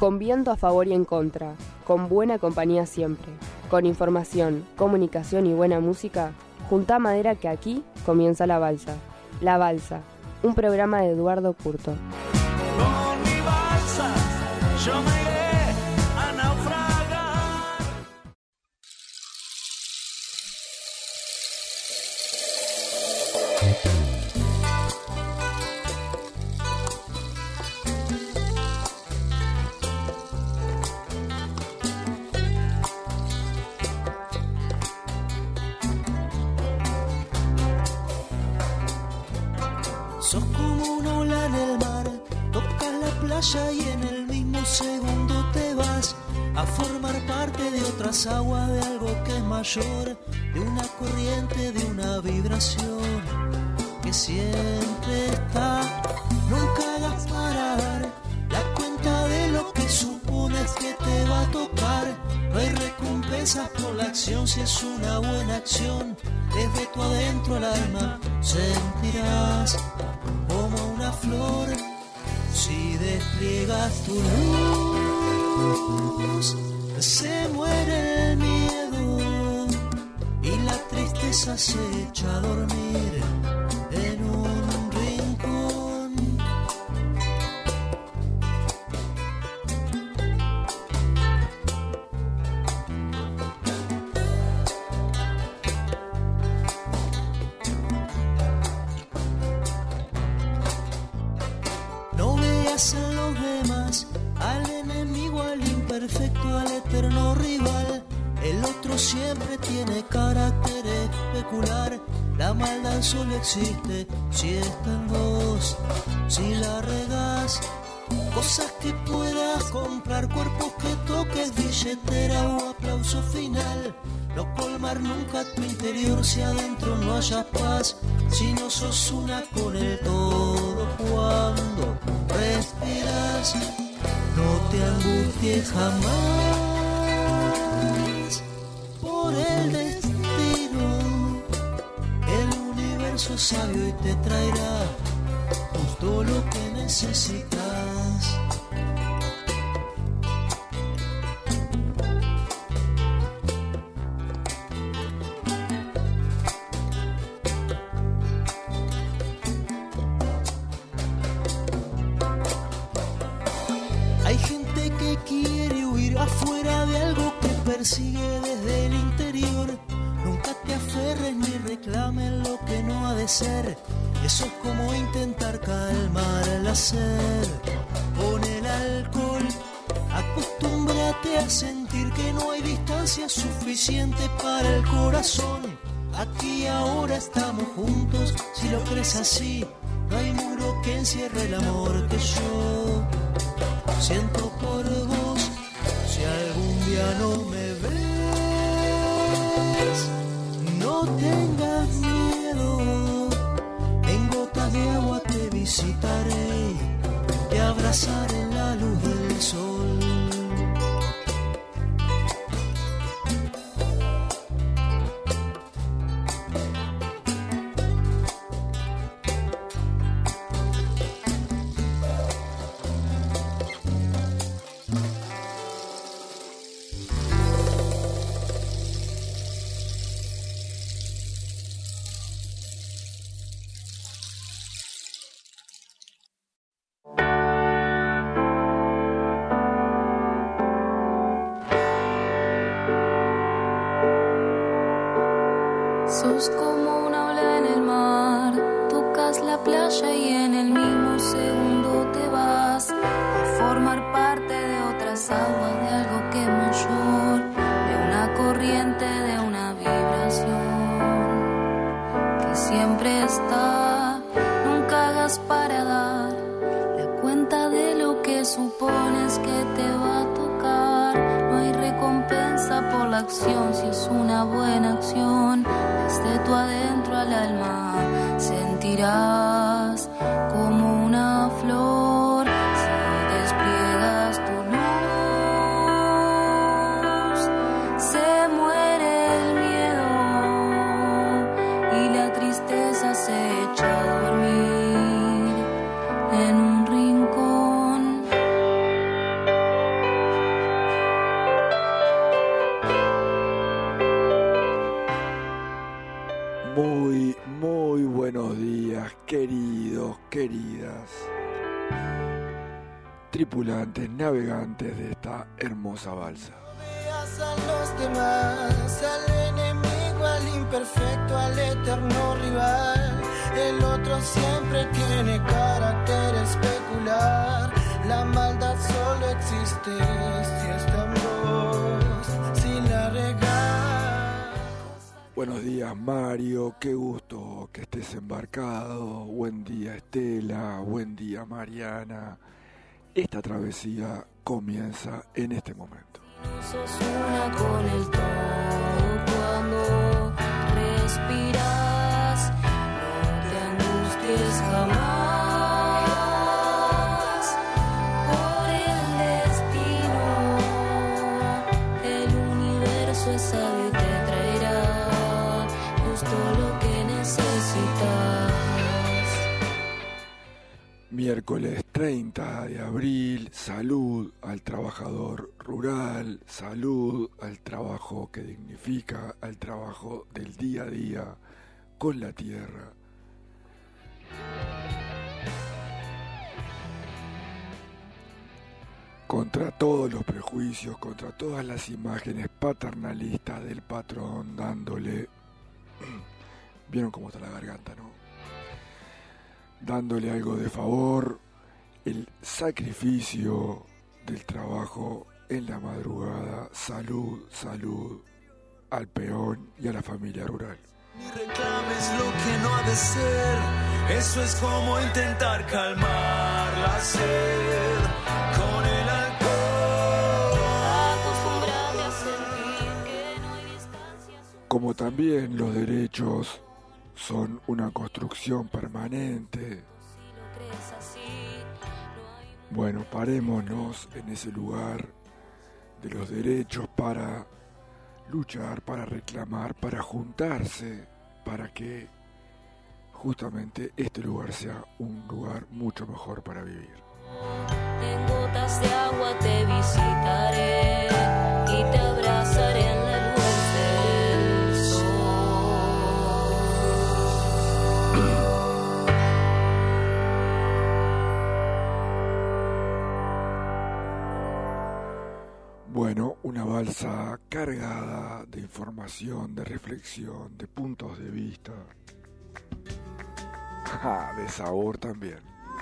Con viento a favor y en contra, con buena compañía siempre, con información, comunicación y buena música, juntá madera que aquí comienza La Balsa. La Balsa, un programa de Eduardo Curto. Con mi balsa yo me iré a naufragar. Sos como una ola en el mar, tocas la playa y en el mismo segundo te vas a formar parte de otras aguas, de algo que es mayor, de una corriente, de una vibración que siempre está. Nunca hagas parar la cuenta de lo que supones que te va a tocar. No hay recompensas por la acción si es una buena acción. Desde tu adentro al alma sentirás como una flor si despliegas tu luz. Se muere el miedo y la tristeza se echa a dormir en un rincón. No veas en los demás al enemigo, al imperfecto, al eterno rival. El otro siempre tiene carácter especular. La maldad solo existe si está en vos. Si la regás, cosas que puedas comprar, cuerpos que toques, billetera o aplauso final. No colmar nunca tu interior si adentro no haya paz. Si no sos una con el todo cuando respiras, no te angusties jamás por el destino. El universo es sabio y te traerá justo lo que necesitas. Hay gente que quiere huir afuera de algo que persigue desde el interior. Nunca te aferres ni reclames lo que no ha de ser. Eso es como intentar calmar el hacer. Con el alcohol, acostúmbrate a sentir que no hay distancia suficiente para el corazón. Aquí y ahora estamos juntos, si lo crees así, no hay muro que encierre el amor que yo siento por vos. Si algún día no me ves, no tengas miedo. En gotas de agua te visitaré, te abrazaré en la luz del sol. Sos como una ola en el mar, tocas la playa y en el mismo segundo te vas a formar parte de otras aguas, de algo que es mayor, de una corriente, de una vibración que siempre está. Nunca hagas para dar la cuenta de lo que supones que te va a tocar. No hay recompensa por la acción si es una buena acción. Desde tu adentro al alma sentirás como una flor si despliegas tu luz. Se muere el miedo y la tristeza se echa a dormir en un rincón. Muy buenos días, queridos, queridas, tripulantes, navegantes de esta hermosa balsa. Veas a los demás, al enemigo, al imperfecto, al eterno rival. El otro siempre tiene carácter especular. La maldad solo existe si está en vos, si la regás. Buenos días, Mario, qué gusto que estés embarcado. Buen día, Estela, buen día, Mariana. Esta travesía comienza en este momento. Sos una con el todo cuando respiras, no te angusties jamás por el destino, el universo es sabio y te traerá justo lo que necesitas. Miércoles 30 de abril, salud al trabajador rural, salud al trabajo que dignifica, al trabajo del día a día con la tierra. Contra todos los prejuicios, contra todas las imágenes paternalistas del patrón dándole... ¿Vieron cómo está la garganta, no? Dándole algo de favor, el sacrificio del trabajo en la madrugada, salud al peón y a la familia rural. Ni reclames lo que no ha de ser, eso es como intentar calmar la sed con el alcohol. Acostúmbrate a sentir que no hay distancias. Como también los derechos son una construcción permanente. Bueno, parémonos en ese lugar de los derechos para luchar, para reclamar, para juntarse, para que justamente este lugar sea un lugar mucho mejor para vivir. En gotas de agua te visitaré y te abrazaré en la luz del sol. Bueno, una balsa cargada de información, de reflexión, de puntos de vista, de sabor también.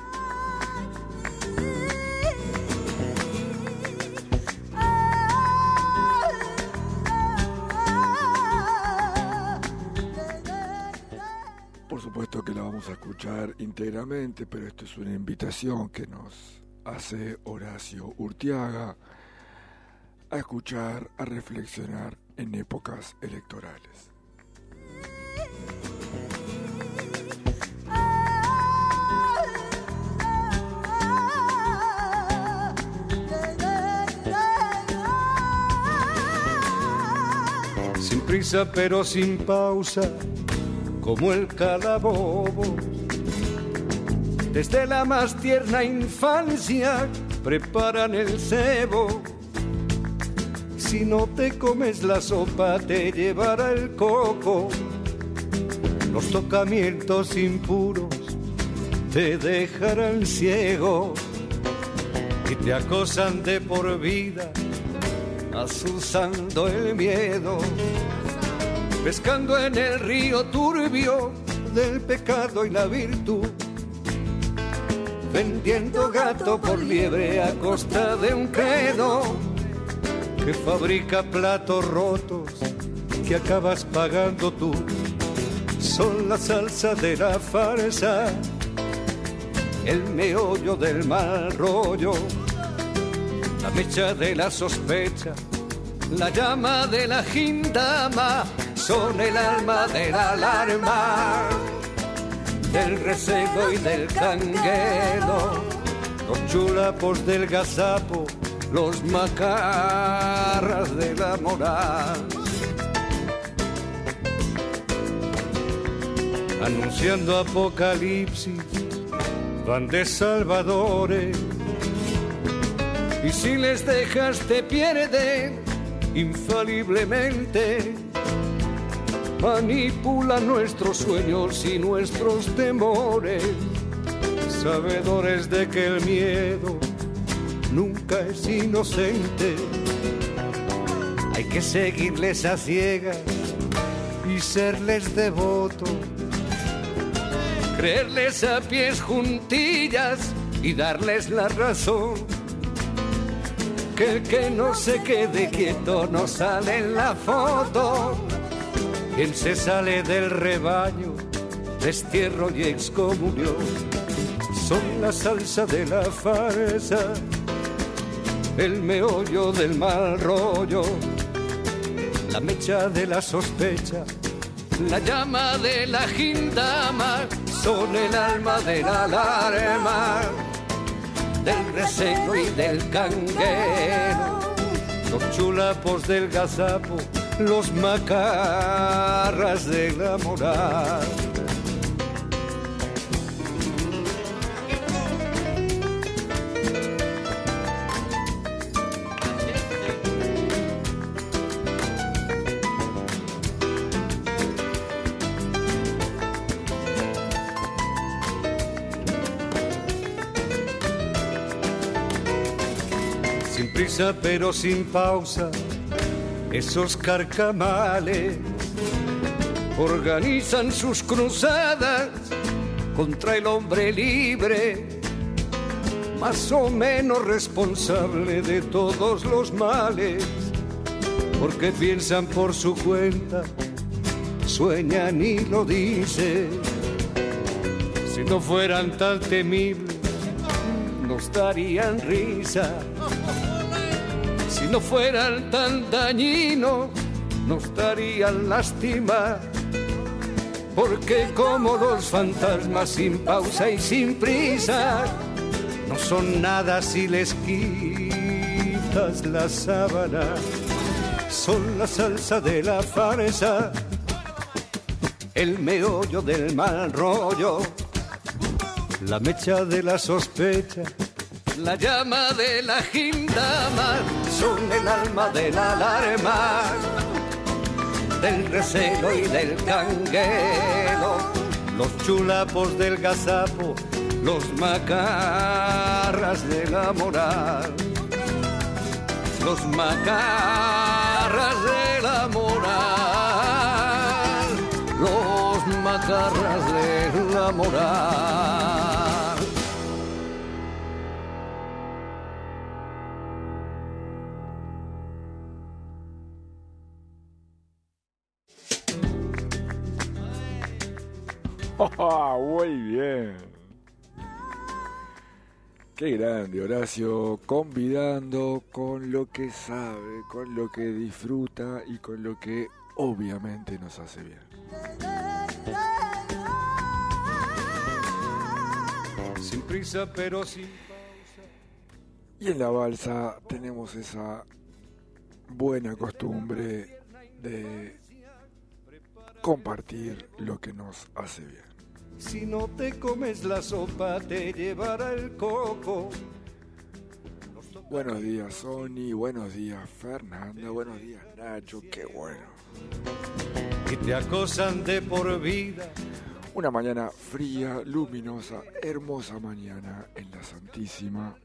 Por supuesto que la vamos a escuchar íntegramente, pero esto es una invitación que nos hace Horacio Urtiaga a escuchar, a reflexionar en épocas electorales. Sin prisa pero sin pausa, como el calabobo, desde la más tierna infancia preparan el cebo. Si no te comes la sopa te llevará el coco. Los tocamientos impuros te dejarán ciego y te acosan de por vida, azuzando el miedo, pescando en el río turbio del pecado y la virtud, vendiendo gato por liebre a costa de un credo que fabrica platos rotos que acabas pagando tú. Son la salsa de la farsa, el meollo del mal rollo, la mecha de la sospecha, la llama de la gindama. Son el alma de la alarma, del recebo y del canguelo, los chulapos del gazapo, los macarras de la moral, anunciando apocalipsis, van de salvadores, y si les dejas te pierden infaliblemente. manipula nuestros sueños y nuestros temores, sabedores de que el miedo nunca es inocente. Hay que seguirles a ciegas y serles devoto, creerles a pies juntillas y darles la razón. Que el que no se quede quieto no sale en la foto. Quien se sale del rebaño, destierro y excomunión, son la salsa de la farsa, el meollo del mal rollo, la mecha de la sospecha, la llama de la gindama, son el alma de la alarma, del recelo y del canguero, los chulapos del gazapo, los macarras de la moral. Sin prisa pero sin pausa, esos carcamales organizan sus cruzadas contra el hombre libre, más o menos responsable de todos los males, porque piensan por su cuenta, sueñan y lo dicen. Si no fueran tan temibles, nos darían risa. Si no fueran tan dañinos, nos darían lástima, porque como los fantasmas sin pausa y sin prisa, no son nada si les quitas la sábana, son la salsa de la farsa, el meollo del mal rollo, la mecha de la sospecha, la llama de la gindama, son el alma de la alarma, del recelo y del canguelo, los chulapos del gazapo, los macarras de la moral, los macarras de la moral, los macarras de la moral. Muy bien. Qué grande, Horacio, convidando con lo que sabe, con lo que disfruta y con lo que obviamente nos hace bien. Sin prisa pero sin pausa. Y en la balsa tenemos esa buena costumbre de compartir lo que nos hace bien. Si no te comes la sopa, te llevará el coco. Buenos días, Sony. Buenos días, Fernanda. Buenos días, Nacho. Qué bueno. Y te acosan de por vida. Una mañana fría, luminosa, hermosa mañana en la Santísima.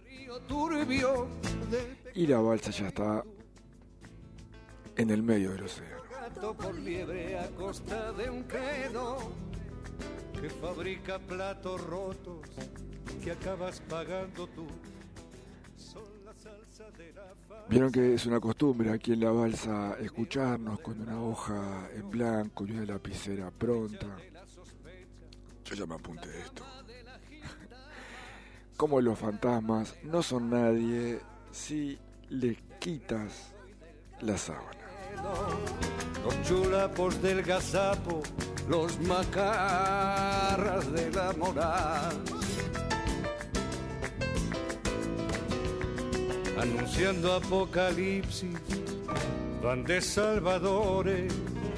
Y la balsa ya está en el medio del océano. Por liebre a costa de un credo que fabrica platos rotos que acabas pagando tú. Son la salsa de la Vieron que es una costumbre aquí en la balsa escucharnos con una hoja en blanco y una lapicera pronta. Yo ya me apunté esto. Como los fantasmas no son nadie si les quitas la sábana. Los chulapos del gazapo, los macarras de la moral, anunciando apocalipsis, van de salvadores,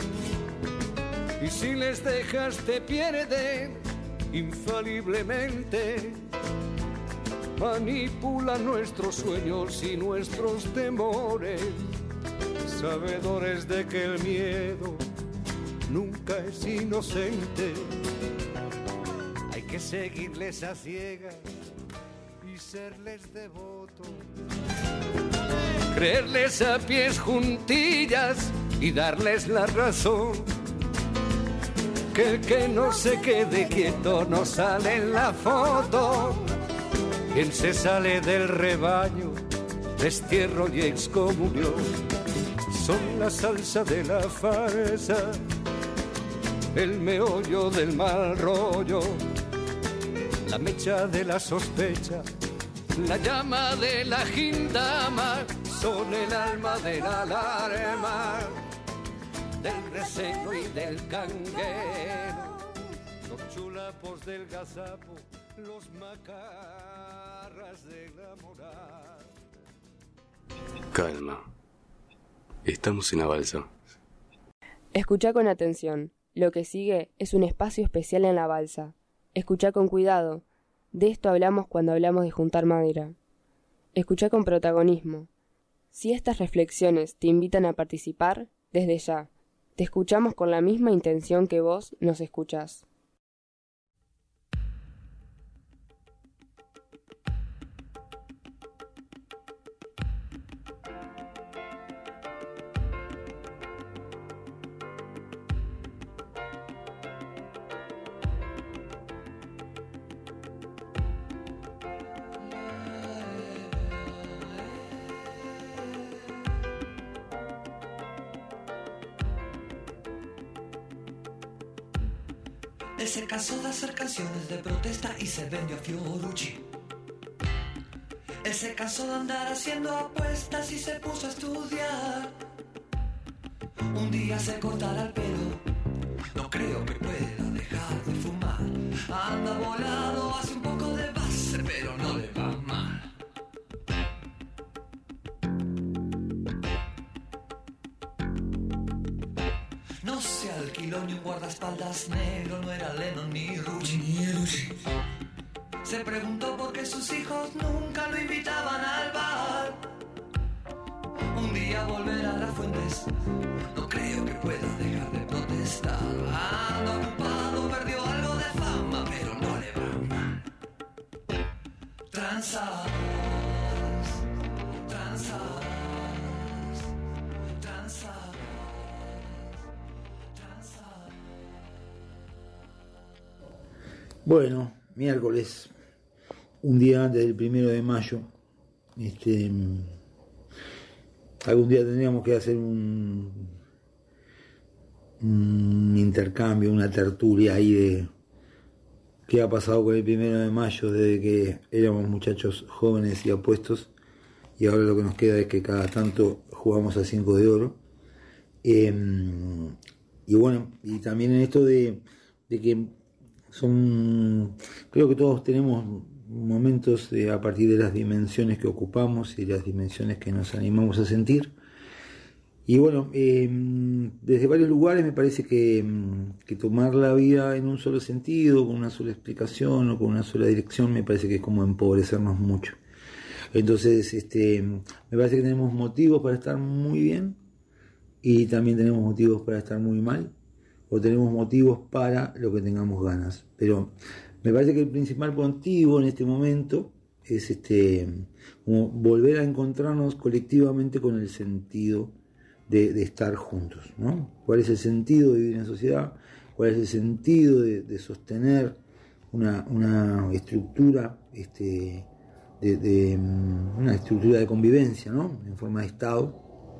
y si les dejas te pierden infaliblemente, manipulan nuestros sueños y nuestros temores, sabedores de que el miedo nunca nunca es inocente. Hay que seguirles a ciegas y serles devoto. Creerles a pies juntillas y darles la razón. Que el que no se quede quieto no sale en la foto. Quien se sale del rebaño, destierro y excomunión, son la salsa de la farsa, el meollo del mal rollo, la mecha de la sospecha, la llama de la gindama, son el alma de la alarma, del receno y del canguero, los chulapos del gazapo, los macarras de la moral. Calma. Estamos en la balsa. Escuchá con atención. Lo que sigue es un espacio especial en la balsa. Escuchá con cuidado. De esto hablamos cuando hablamos de juntar madera. Escuchá con protagonismo. Si estas reflexiones te invitan a participar, desde ya, te escuchamos con la misma intención que vos nos escuchás. Él se cansó de hacer canciones de protesta y se vendió a Fiorucci. Él se cansó de andar haciendo apuestas y se puso a estudiar. Un día se cortará el pelo, no creo que pueda dejar de fumar. Anda volado, hace un poco de base, pero no le va mal. No se alquiló ni un guardaespaldas negro, no era Lennon ni Rucci. Se preguntó por qué sus hijos nunca lo invitaban al bar. Un día volverá a las fuentes, no creo que pueda dejar de protestar. Anda ocupado, perdió algo de fama, pero no le va mal. Tranzas. Bueno, miércoles, un día antes del 1 de mayo, algún día tendríamos que hacer un intercambio, una tertulia ahí de qué ha pasado con el 1 de mayo desde que éramos muchachos jóvenes y apuestos, y ahora lo que nos queda es que cada tanto jugamos a 5 de oro. Y bueno, y también en esto de que creo que todos tenemos momentos a partir de las dimensiones que ocupamos y las dimensiones que nos animamos a sentir. Y bueno, desde varios lugares me parece que tomar la vida en un solo sentido, con una sola explicación o con una sola dirección, me parece que es como empobrecernos mucho. Entonces, me parece que tenemos motivos para estar muy bien y también tenemos motivos para estar muy mal, o tenemos motivos para lo que tengamos ganas. Pero me parece que el principal motivo en este momento es como volver a encontrarnos colectivamente con el sentido de estar juntos, ¿no? ¿Cuál es el sentido de vivir en sociedad? ¿Cuál es el sentido de sostener una estructura, una estructura de convivencia, ¿no? En forma de Estado?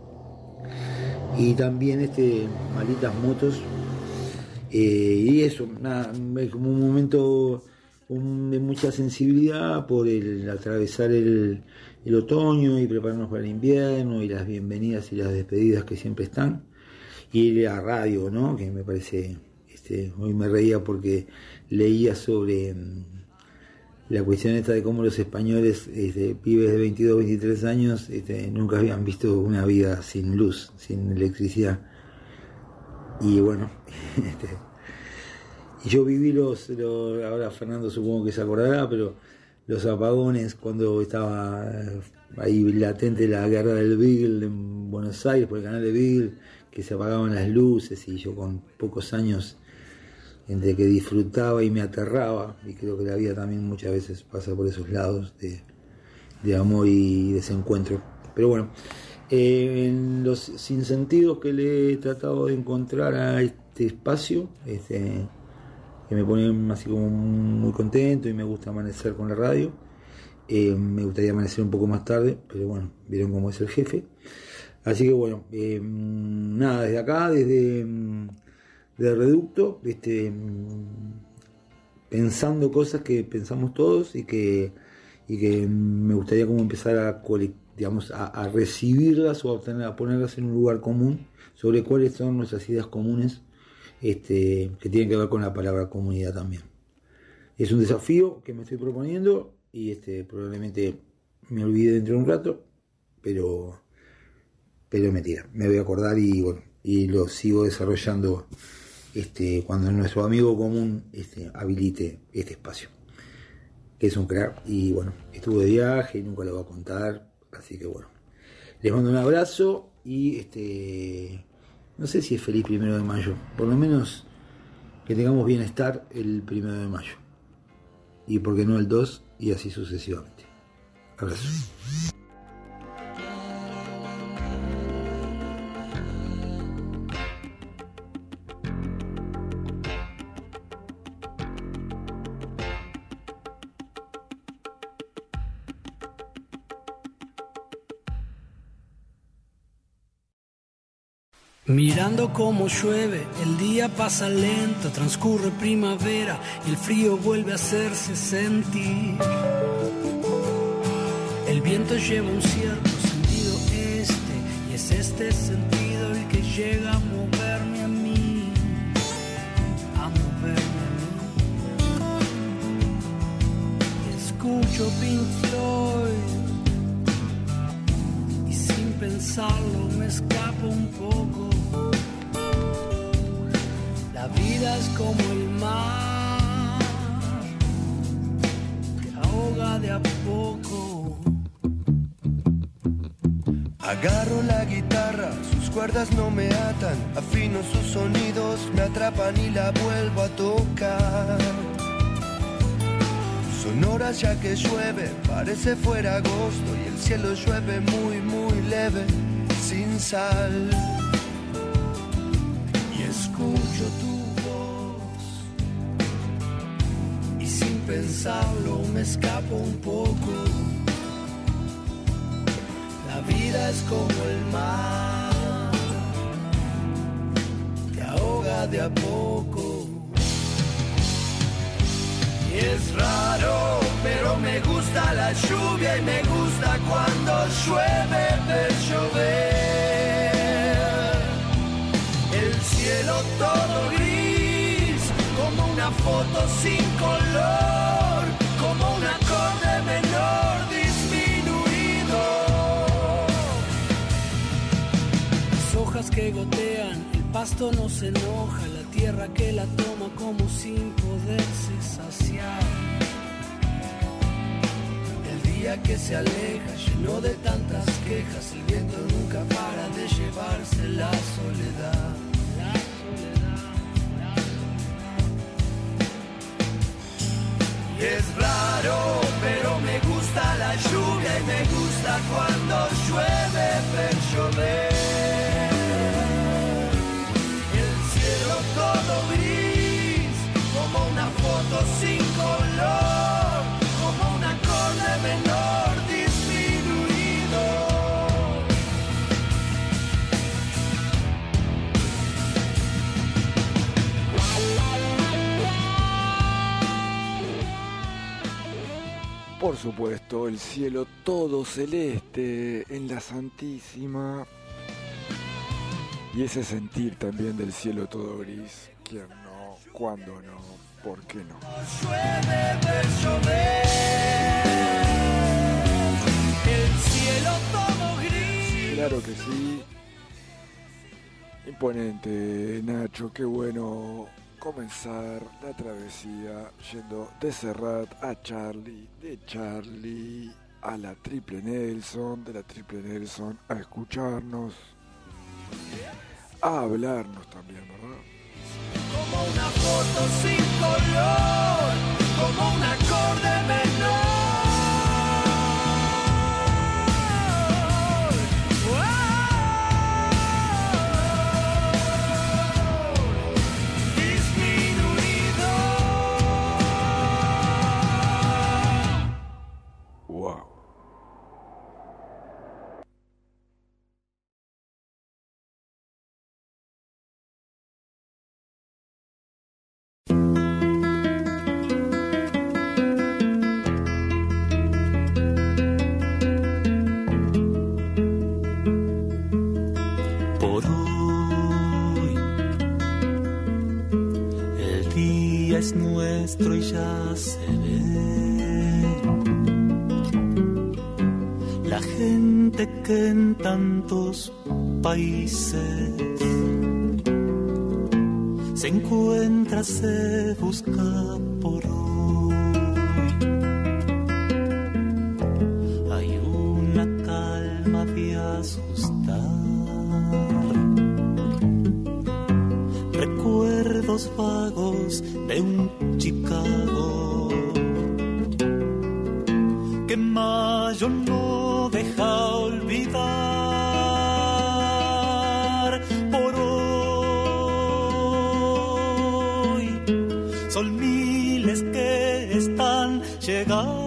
Y también malditas motos. Y eso, nada, es como un momento de mucha sensibilidad por el atravesar el otoño y prepararnos para el invierno y las bienvenidas y las despedidas que siempre están, y la radio, ¿no? Que me parece, hoy me reía porque leía sobre la cuestión esta de cómo los españoles, pibes de 22, 23 años, nunca habían visto una vida sin luz, sin electricidad. Y bueno, y yo viví ahora Fernando supongo que se acordará, pero los apagones cuando estaba ahí latente la guerra del Beagle en Buenos Aires, por el canal de Beagle, que se apagaban las luces, y yo con pocos años, entre que disfrutaba y me aterraba, y creo que la vida también muchas veces pasa por esos lados de amor y desencuentro. Pero bueno, en los sinsentidos que le he tratado de encontrar a este espacio, que me ponen así como muy contento y me gusta amanecer con la radio. Me gustaría amanecer un poco más tarde, pero bueno, vieron cómo es el jefe. Así que bueno, nada, desde acá, desde Reducto, pensando cosas que pensamos todos y que me gustaría como empezar a recibirlas o a ponerlas en un lugar común sobre cuáles son nuestras ideas comunes, que tienen que ver con la palabra comunidad también. Es un desafío que me estoy proponiendo y probablemente me olvide dentro de un rato, pero mentira, me voy a acordar y bueno, y lo sigo desarrollando cuando nuestro amigo común habilite este espacio, que es un crack. Y bueno, estuvo de viaje y nunca lo va a contar, así que bueno, les mando un abrazo y no sé si es feliz 1 de mayo, por lo menos que tengamos bienestar el 1 de mayo, y por qué no el 2, y así sucesivamente. Abrazo. Mirando cómo llueve, el día pasa lento, transcurre primavera y el frío vuelve a hacerse sentir. El viento lleva un cierto sentido y es este sentido el que llega a moverme a mí, Y escucho Pink Floyd y sin pensarlo me escapo un poco. La vida es como el mar, que ahoga de a poco. Agarro la guitarra, sus cuerdas no me atan, afino sus sonidos, me atrapan y la vuelvo a tocar. Son horas ya que llueve, parece fuera agosto y el cielo llueve muy muy leve, sin sal. Y escucho tu voz y sin pensarlo me escapo un poco. La vida es como el mar, que ahoga de a poco. Y es raro, pero me gusta la lluvia y me gusta cuando llueve ver llover. El cielo todo gris, como una foto sin color, como un acorde menor disminuido. Las hojas que gotean, el pasto no se enoja, la tierra que la toma como sin poderse saciar. El día que se aleja, lleno de tantas quejas, el viento nunca para de llevarse la soledad. Y es raro, pero me gusta la lluvia y me gusta cuando llueve ver llover. El cielo todo gris, como una foto sin color, como un acorde menor disminuido. Por supuesto, el cielo todo celeste en la Santísima. Y ese sentir también del cielo todo gris. ¿Quién no? ¿Cuándo no? ¿Por qué no? Llueve ver llover. El cielo todo gris. Claro que sí. Imponente, Nacho, qué bueno comenzar la travesía yendo de Serrat a Charlie, de Charlie a la Triple Nelson, de la Triple Nelson a escucharnos a hablarnos también, ¿verdad? Como una foto sin color, como un acorde menor. Wow. Por hoy el día es nuestro y ya se ve. La gente que en tantos países se encuentra, se busca por hoy. Hay una calma de asustar, recuerdos vagos de un Chicago que mayo no deja olvidar. Por hoy son miles que están llegando.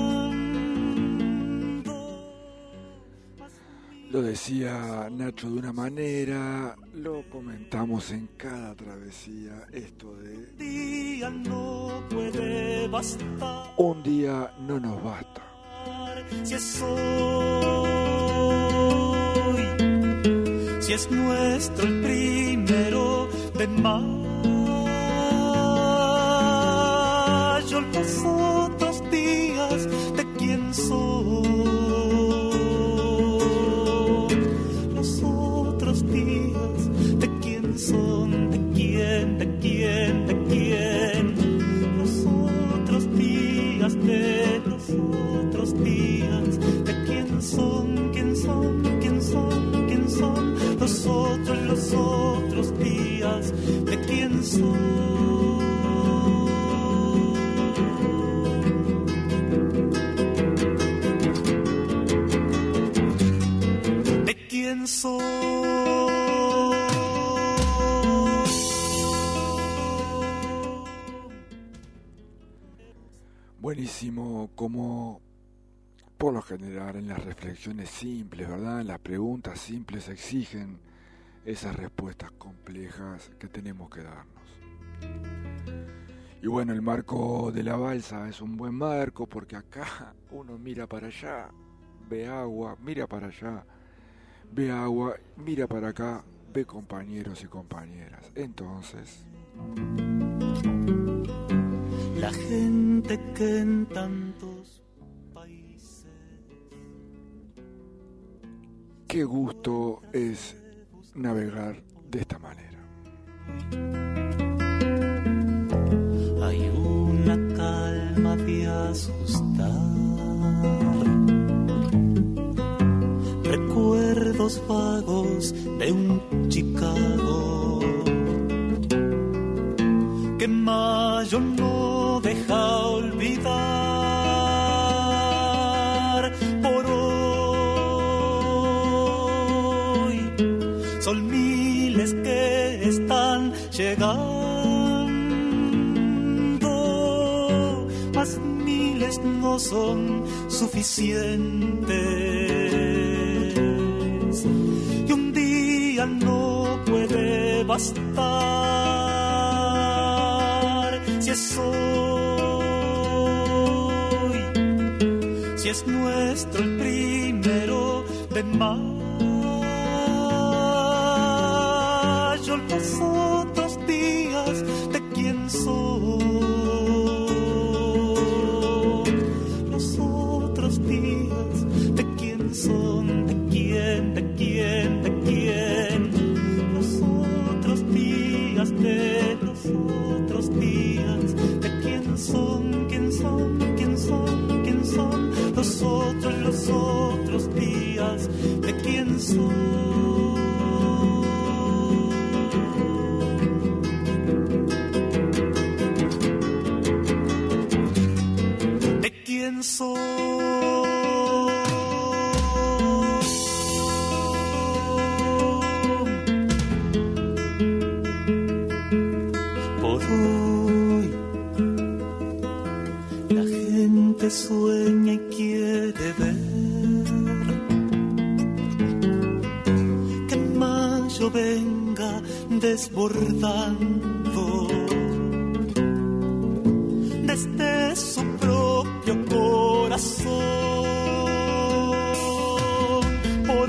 Lo decía Nacho de una manera, lo comentamos en cada travesía, esto de Día no puede bastar. un día no nos basta. Si es hoy, si es nuestro el primero de mayo, los otros días de quién soy, los otros días de quién son, de quién, de quién, de quién, los otros días de los otros días, de quién son, quién son, quién son, quién son, los otros días, de quién son. De quién soy. Buenísimo, como por lo general en las reflexiones simples, ¿verdad? En las preguntas simples exigen esas respuestas complejas que tenemos que darnos. Y bueno, el marco de la balsa es un buen marco porque acá uno mira para allá, ve agua, mira para allá, ve agua, mira para acá, ve compañeros y compañeras. Entonces, la gente que en tantos países, qué gusto es navegar de esta manera. hay una calma de asustar, recuerdos vagos de un Chicago que mayo no deja olvidar. Por hoy son miles que están llegando, mas miles no son suficientes y un día no puede bastar. Si es hoy, si es nuestro el primero de mayo, los otros días de quién soy, los otros días de quién son, de quién, de quién, de quién, los otros días de los otros días de quién son, quién son, quién son, quién son, los otros días de quién son. soy. Por hoy la gente sueña y quiere ver que mayo venga desbordando desde su propio corazón. Por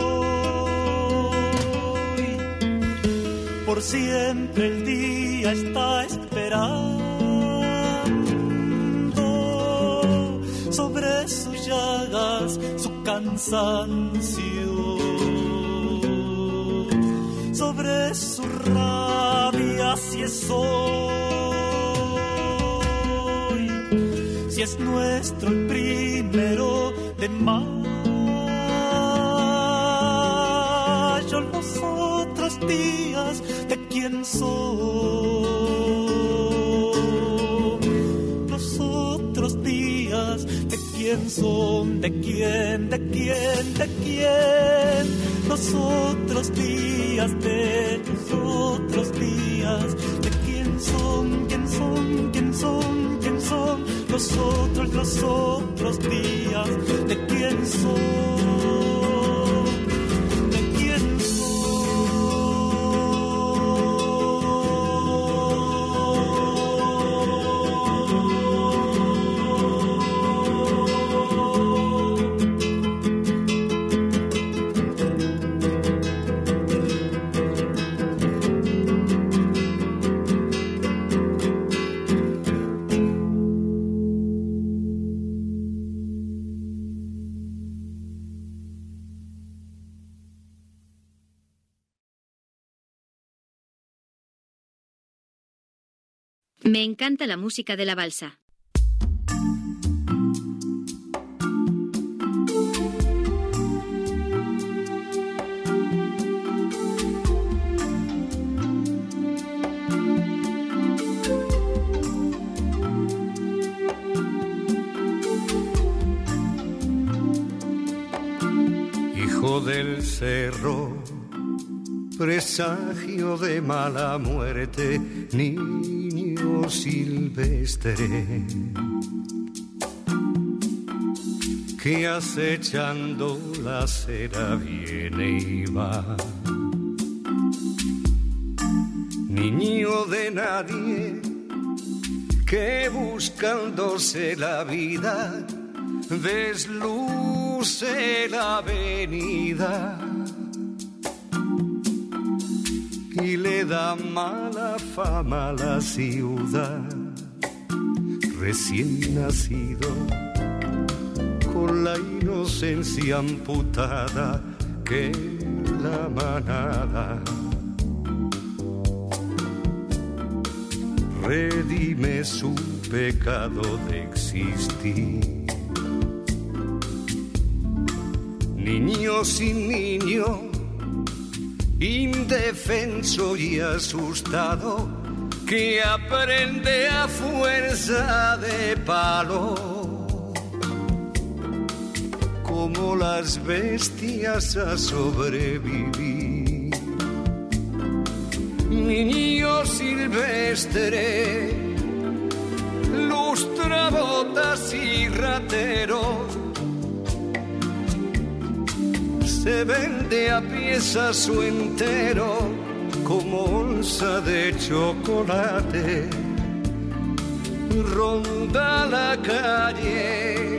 hoy, por siempre el día está esperando sobre sus llagas su cansancio, sobre su rabia si es hoy, si es nuestro el primero de mayo. Los otros días de quién son, los otros días de quién son, de quién, de quién, de quién, los otros días de los otros días de quién son, quién son, quién son, quién son, los otros días de quién son. Me encanta la música de la balsa. Hijo del cerro, presagio de mala muerte, niño silvestre, que acechando la acera viene y va. Niño de nadie, que buscándose la vida desluce la avenida y le da mala fama a la ciudad. Recién nacido, con la inocencia amputada que la manada redime su pecado de existir. Niño sin niño, indefenso y asustado, que aprende a fuerza de palo, como las bestias a sobrevivir. Niño silvestre, lustrabotas y ratero, se vende a piezas o entero como onza de chocolate. Ronda la calle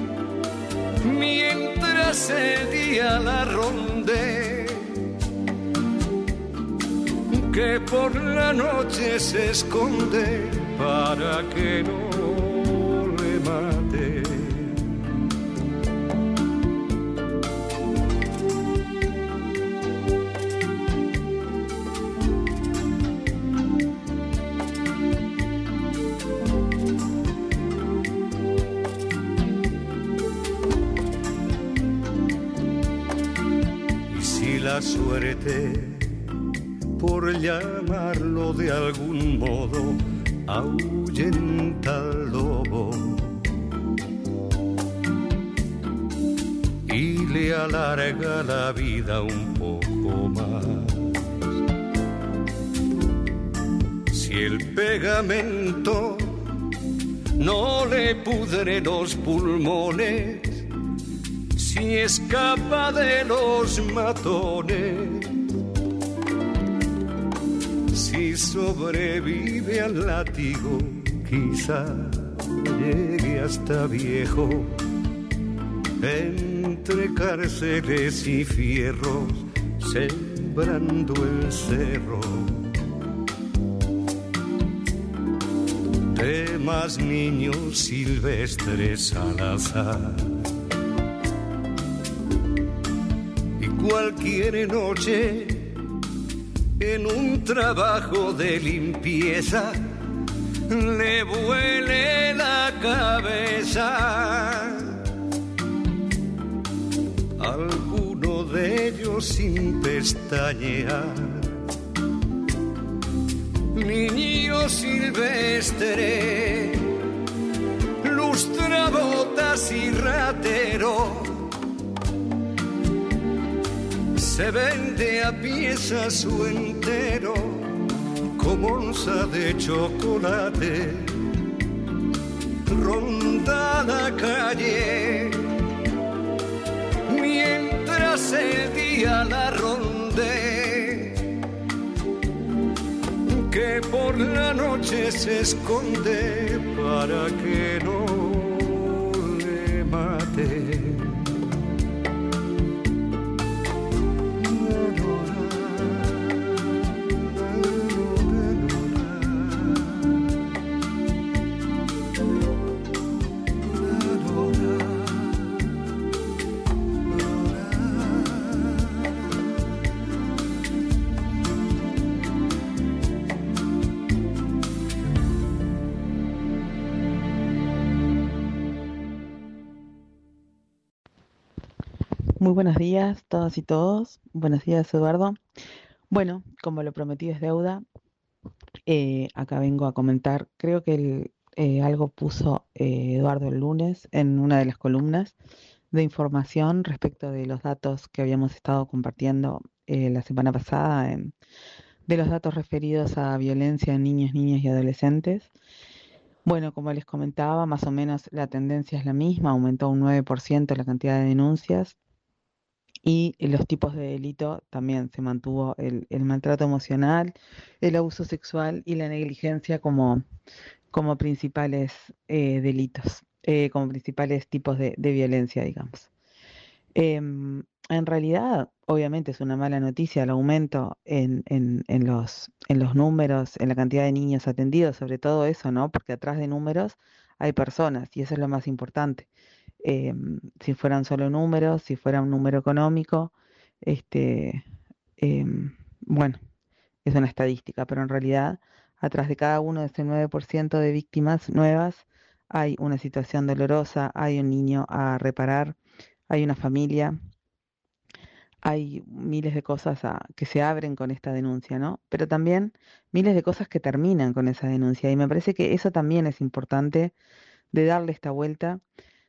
mientras el día la ronde, que por la noche se esconde para que no le mate. La suerte, por llamarlo de algún modo, ahuyenta al lobo. le alarga la vida un poco más. Si el pegamento no le pudre los pulmones, si escapa de los matones, si sobrevive al látigo, quizá llegue hasta viejo, entre cárceles y fierros, sembrando el cerro. Temas niños silvestres al azar, y cualquier noche en un trabajo de limpieza le vuele la cabeza. Alguno de ellos sin pestañear, niño silvestre, lustrabotas y ratero, se vende a piezas o entero como onza de chocolate. Ronda la calle mientras el día la ronde, que por la noche se esconde para que no le mate. Muy buenos días todas y todos. Buenos días, Eduardo. Bueno, como lo prometido es deuda, acá vengo a comentar, creo que algo puso Eduardo el lunes en una de las columnas de información respecto de los datos que habíamos estado compartiendo la semana pasada, de los datos referidos a violencia en niños, niñas y adolescentes. Bueno, como les comentaba, más o menos la tendencia es la misma, aumentó un 9% la cantidad de denuncias. Y los tipos de delito también se mantuvo el maltrato emocional, el abuso sexual y la negligencia como principales delitos, como principales tipos de violencia, digamos. En realidad, obviamente es una mala noticia el aumento en los números, en la cantidad de niños atendidos, sobre todo eso, ¿no? Porque atrás de números hay personas y eso es lo más importante. Si fueran solo números, si fuera un número económico, bueno, es una estadística, pero en realidad atrás de cada uno de ese 9% de víctimas nuevas hay una situación dolorosa, hay un niño a reparar, hay una familia, hay miles de cosas que se abren con esta denuncia, ¿no? Pero también miles de cosas que terminan con esa denuncia y me parece que eso también es importante de darle esta vuelta.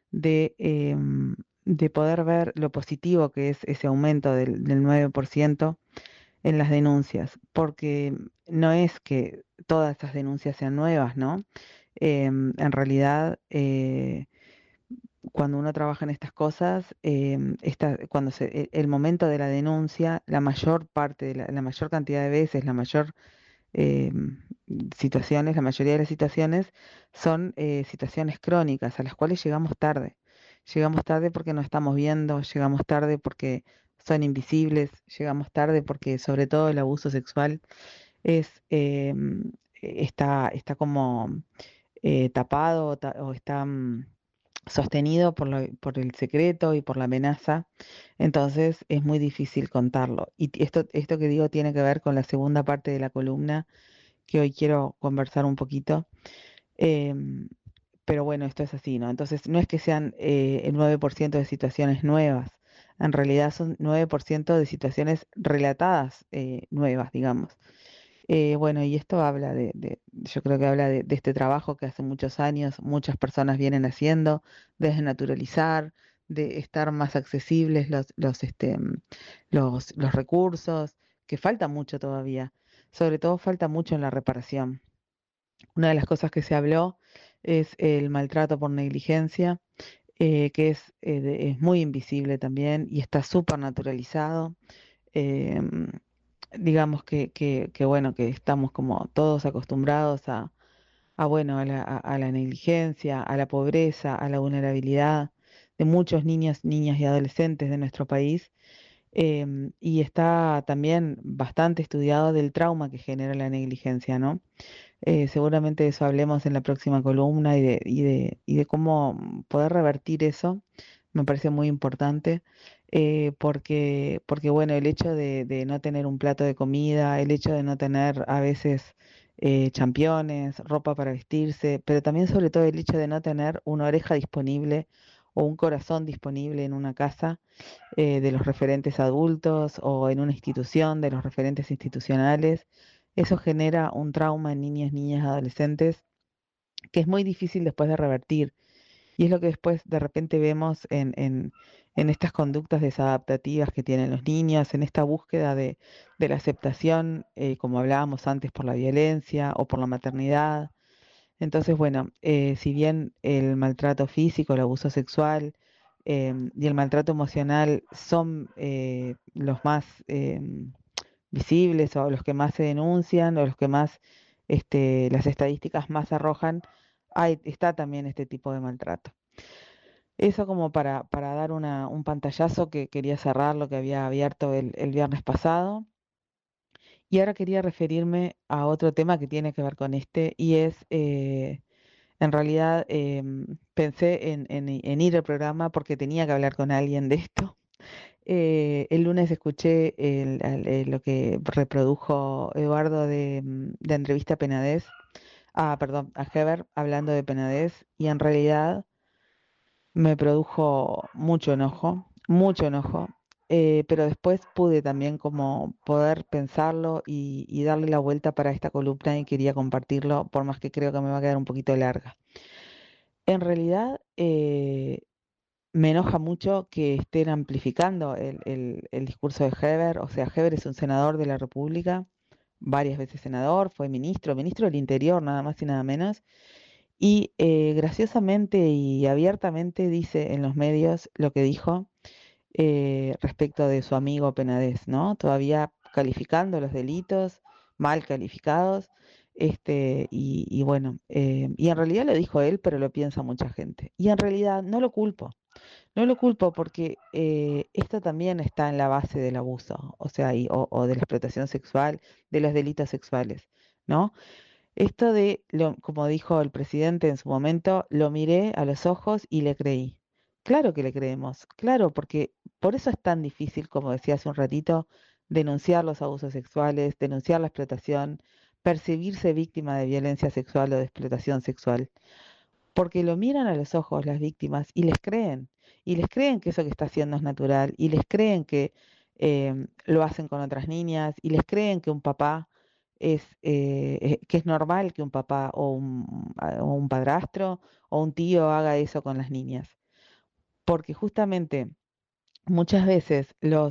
De poder ver lo positivo que es ese aumento del 9% en las denuncias, porque no es que todas esas denuncias sean nuevas, ¿no? En realidad, cuando uno trabaja en estas cosas, cuando el momento de la denuncia, la mayor parte, la mayor cantidad de veces, la mayor situaciones, la mayoría de las situaciones son situaciones crónicas a las cuales llegamos tarde. Llegamos tarde porque no estamos viendo, llegamos tarde porque son invisibles, llegamos tarde porque sobre todo el abuso sexual está como tapado o está sostenido por el secreto y por la amenaza, entonces es muy difícil contarlo. Y esto que digo tiene que ver con la segunda parte de la columna que hoy quiero conversar un poquito. Pero bueno, esto es así, ¿no? Entonces no es que sean el 9% de situaciones nuevas, en realidad son 9% de situaciones relatadas nuevas, digamos. Bueno, y esto habla yo creo que habla de este trabajo que hace muchos años muchas personas vienen haciendo, desde naturalizar, de estar más accesibles los recursos, que falta mucho todavía. Sobre todo falta mucho en la reparación. Una de las cosas que se habló es el maltrato por negligencia, que es muy invisible también y está súper naturalizado. Em, digamos bueno, que estamos como todos acostumbrados bueno, a la negligencia, a la pobreza, a la vulnerabilidad de muchos niños, niñas y adolescentes de nuestro país. Y está también bastante estudiado del trauma que genera la negligencia, ¿no? Seguramente de eso hablemos en la próxima columna y de cómo poder revertir eso. Me parece muy importante, porque bueno, el hecho de no tener un plato de comida, el hecho de no tener a veces championes, ropa para vestirse, pero también sobre todo el hecho de no tener una oreja disponible o un corazón disponible en una casa de los referentes adultos o en una institución de los referentes institucionales. Eso genera un trauma en niñas, niñas, adolescentes que es muy difícil después de revertir. Y es lo que después de repente vemos en estas conductas desadaptativas que tienen los niños, en esta búsqueda de la aceptación, como hablábamos antes, por la violencia o por la maternidad. Entonces, bueno, si bien el maltrato físico, el abuso sexual y el maltrato emocional son los más visibles o los que más se denuncian o los que más las estadísticas más arrojan, está también este tipo de maltrato. Eso como para dar un pantallazo que quería cerrar lo que había abierto el viernes pasado. Y ahora quería referirme a otro tema que tiene que ver con y es, en realidad, pensé en ir al programa porque tenía que hablar con alguien de esto. El lunes escuché lo que reprodujo Eduardo de entrevista a Penades, perdón, a Heber hablando de Penades, y en realidad me produjo mucho enojo, pero después pude también como poder pensarlo y darle la vuelta para esta columna y quería compartirlo, por más que creo que me va a quedar un poquito larga. En realidad, me enoja mucho que estén amplificando el discurso de Heber. O sea, Heber es un senador de la República, varias veces senador, fue ministro del Interior, nada más y nada menos, y graciosamente y abiertamente dice en los medios lo que dijo respecto de su amigo Penades, ¿no? Todavía calificando los delitos, mal calificados, y bueno, y en realidad lo dijo él, pero lo piensa mucha gente. Y en realidad no lo culpo porque esto también está en la base del abuso, o sea, o de la explotación sexual, de los delitos sexuales, ¿no? Esto como dijo el presidente en su momento, lo miré a los ojos y le creí. Claro que le creemos, claro, porque por eso es tan difícil, como decía hace un ratito, denunciar los abusos sexuales, denunciar la explotación, percibirse víctima de violencia sexual o de explotación sexual, porque lo miran a los ojos las víctimas y les creen que eso que está haciendo es natural, y les creen que lo hacen con otras niñas, y les creen que un papá que es normal que un papá o un padrastro o un tío haga eso con las niñas. Porque justamente muchas veces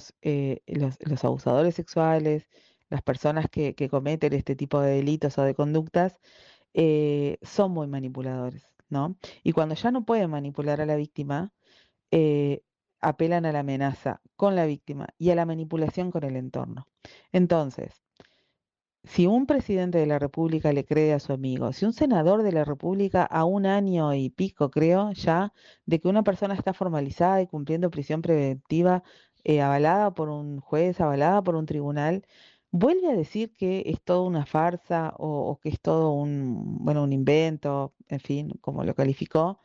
los abusadores sexuales, las personas que cometen este tipo de delitos o de conductas, son muy manipuladores, ¿no? Y cuando ya no pueden manipular a la víctima, eh, apelan a la amenaza con la víctima y a la manipulación con el entorno. Entonces, si un presidente de la República le cree a su amigo, si un senador de la República a un año y pico, creo, ya, de que una persona está formalizada y cumpliendo prisión preventiva, avalada por un juez, avalada por un tribunal, vuelve a decir que es todo una farsa o que es todo bueno, un invento, en fin, como lo calificó.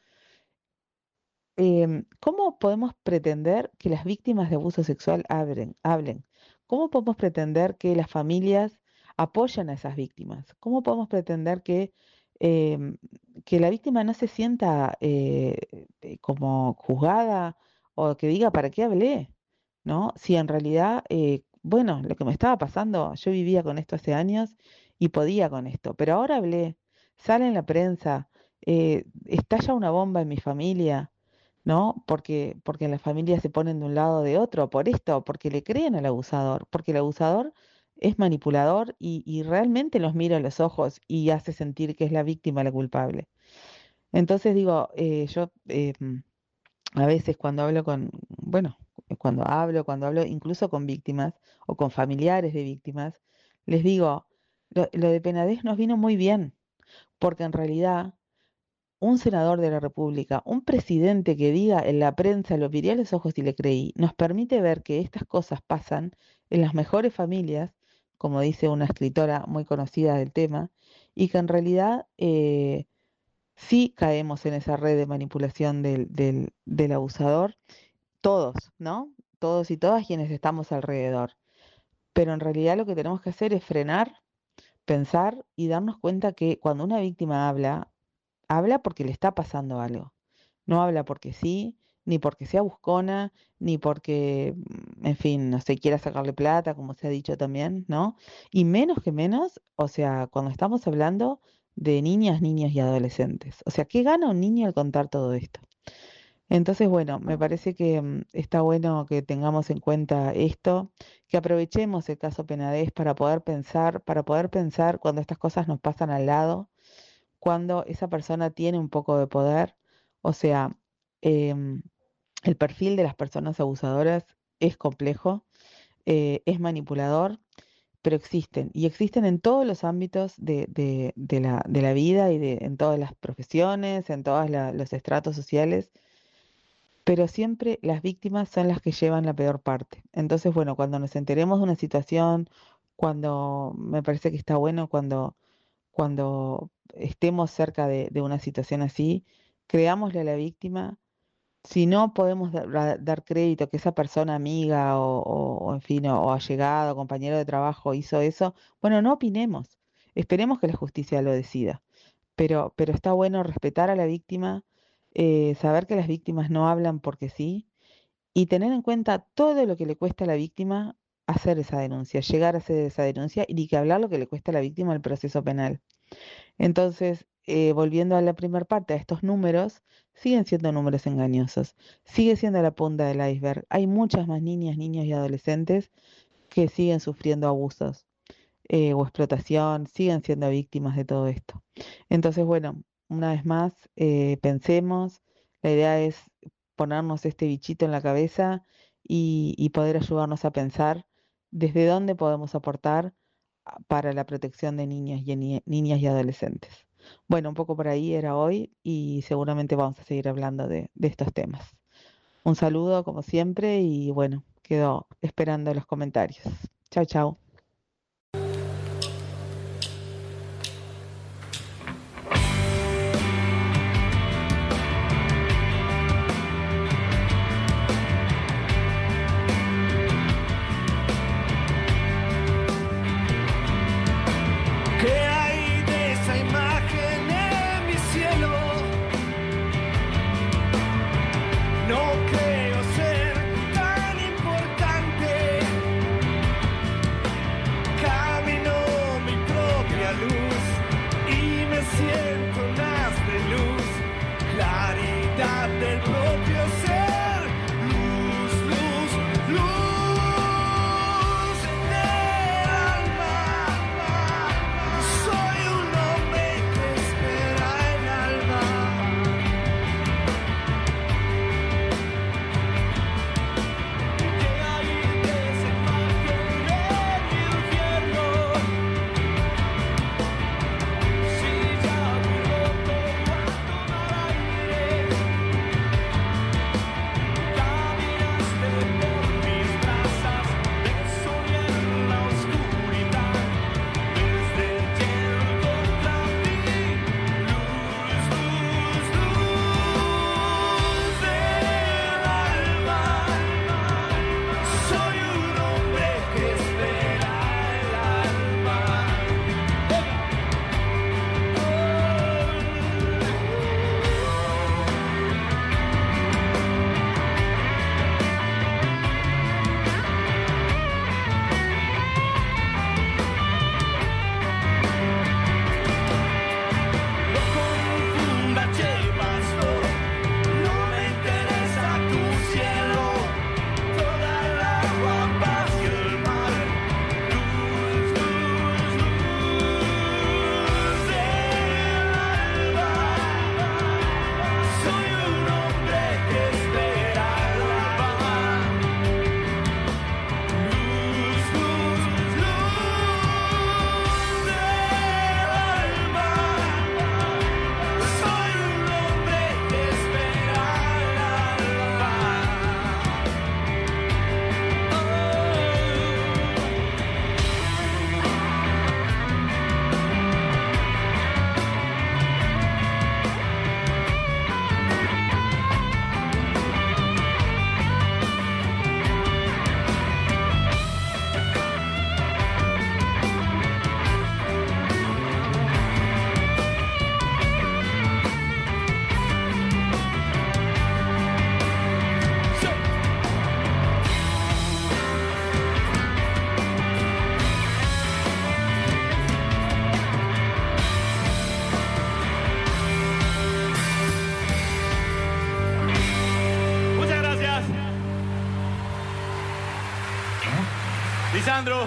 ¿Cómo podemos pretender que las víctimas de abuso sexual hablen? ¿Cómo podemos pretender que las familias apoyan a esas víctimas? ¿Cómo podemos pretender em, que la víctima no se sienta como juzgada o que diga, ¿para qué hablé? ¿No? Si en realidad, bueno, lo que me estaba pasando, yo vivía con esto hace años y podía con esto, pero ahora hablé, sale en la prensa, estalla una bomba en mi familia. ¿no? Porque las familias se ponen de un lado o de otro, por esto, porque le creen al abusador, porque el abusador es manipulador y realmente los mira a los ojos y hace sentir que es la víctima la culpable. Entonces digo, yo a veces cuando hablo cuando hablo incluso con víctimas o con familiares de víctimas, les digo, lo de Penades nos vino muy bien, porque en realidad un senador de la República, un presidente que diga en la prensa, lo miré a los ojos y le creí, nos permite ver que estas cosas pasan en las mejores familias, como dice una escritora muy conocida del tema, y que en realidad sí caemos en esa red de manipulación del abusador, todos, ¿no? Todos y todas quienes estamos alrededor. Pero en realidad lo que tenemos que hacer es frenar, pensar y darnos cuenta que cuando una víctima habla porque le está pasando algo. No habla porque sí, ni porque sea buscona, ni porque, en fin, no sé, quiera sacarle plata, como se ha dicho también, ¿no? Y menos que menos, o sea, cuando estamos hablando de niñas, niños y adolescentes. O sea, ¿qué gana un niño al contar todo esto? Entonces, bueno, me parece que está bueno que tengamos en cuenta esto, que aprovechemos el caso Penades para poder pensar cuando estas cosas nos pasan al lado, cuando esa persona tiene un poco de poder, o sea, em, el perfil de las personas abusadoras es complejo, es manipulador, pero existen, y existen en todos los ámbitos de la vida y en todas las profesiones, en todos los estratos sociales, pero siempre las víctimas son las que llevan la peor parte. Entonces, bueno, cuando nos enteremos de una situación, me parece que está bueno cuando estemos cerca de una situación así, creámosle a la víctima. Si no podemos dar crédito que esa persona amiga o en fin, o allegado, compañero de trabajo hizo eso, bueno, no opinemos. Esperemos que la justicia lo decida. Pero está bueno respetar a la víctima, saber que las víctimas no hablan porque sí, y tener en cuenta todo lo que le cuesta a la víctima hacer esa denuncia, llegar a hacer esa denuncia y que hablar lo que le cuesta a la víctima el proceso penal. Entonces, volviendo a la primera parte, a estos números, siguen siendo números engañosos, sigue siendo la punta del iceberg. Hay muchas más niñas, niños y adolescentes que siguen sufriendo abusos o explotación, siguen siendo víctimas de todo esto. Entonces, bueno, una vez más, pensemos, la idea es ponernos este bichito en la cabeza y poder ayudarnos a pensar desde dónde podemos aportar para la protección de niñas niñas y adolescentes. Bueno, un poco por ahí era hoy y seguramente vamos a seguir hablando de estos temas. Un saludo como siempre y bueno, quedo esperando los comentarios. Chao, chao. No creo ser tan importante Lisandro.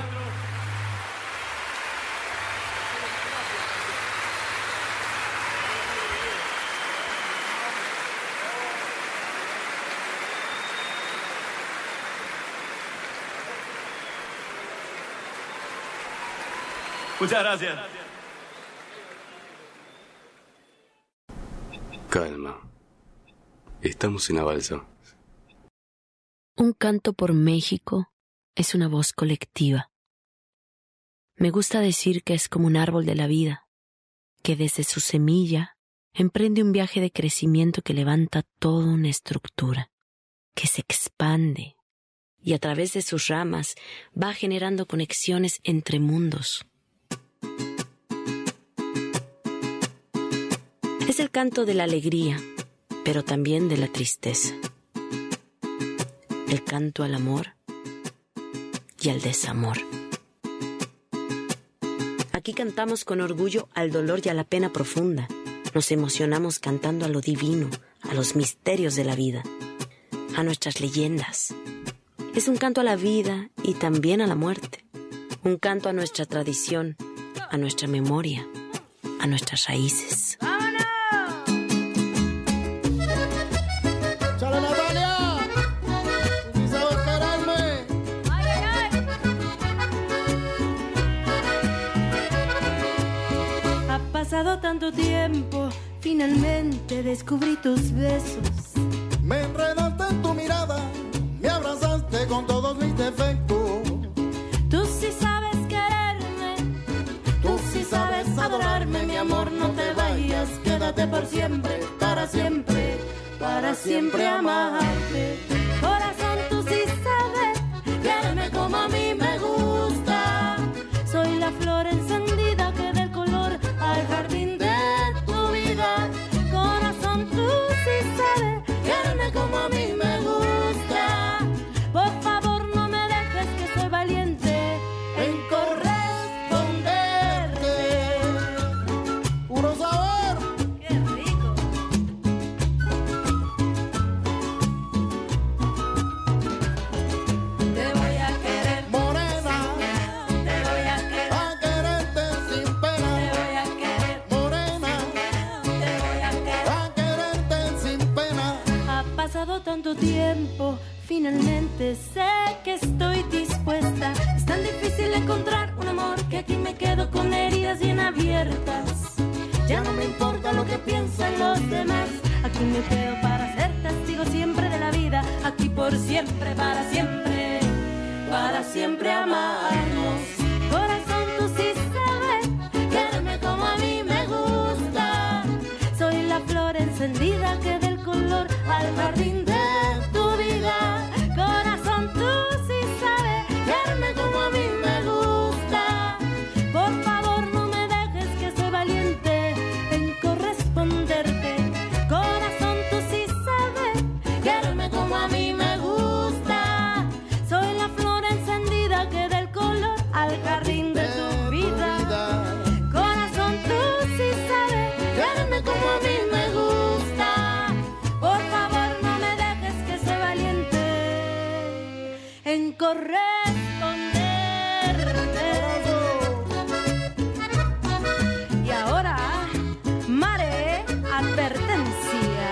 Muchas gracias. Calma. Estamos en la balsa. Un canto por México es una voz colectiva. Me gusta decir que es como un árbol de la vida, que desde su semilla emprende un viaje de crecimiento que levanta toda una estructura, que se expande y a través de sus ramas va generando conexiones entre mundos. Es el canto de la alegría, pero también de la tristeza. El canto al amor y al desamor. Aquí cantamos con orgullo al dolor y a la pena profunda. Nos emocionamos cantando a lo divino, a los misterios de la vida, a nuestras leyendas. Es un canto a la vida y también a la muerte. Un canto a nuestra tradición, a nuestra memoria, a nuestras raíces. Pasado tanto tiempo, finalmente descubrí tus besos. Me enredaste en tu mirada, me abrazaste con todos mis defectos. Tú sí sabes quererme, tú sí sabes adorarme, mi amor, no te vayas, quédate por siempre, para siempre amarte. Corazón, tú sí sabes quererme como a mí me gusta. Soy la flor encendida que del color al jardín de tu vida. Corazón, tú sí sabes quererme como a mí me gusta. Por favor, no me dejes, que soy valiente en corresponderte. Puro sabor. ¡Qué rico! Te voy a querer, morena. Te voy a querer, a quererte sin pena. te voy a querer, Morena, te voy a querer. a quererte sin pena. Ha pasado tanto tiempo, finalmente sé que estoy dispuesta. Es tan difícil encontrar un amor que aquí me quedo con heridas bien abiertas. Ya no me importa lo que piensan los demás. Aquí me quedo para ser testigo siempre de la vida. Aquí por siempre, para siempre amarnos. Corazón, tú sí sabes quererme como a mí me gusta. Soy la flor encendida que del color al jardín de tu vida. Corazón, tú sí sabes quererme como a mí me gusta. Por favor, no me dejes, que soy valiente en corresponderte. Corazón, tú sí sabes quererme como a mí me gusta. Soy la flor encendida que del color al jardín de tu vida. Corazón, tú sí sabes quererme como a mí me gusta. Por favor, no me dejes, que soy valiente en corresponderte. Y ahora, Mare, advertencia.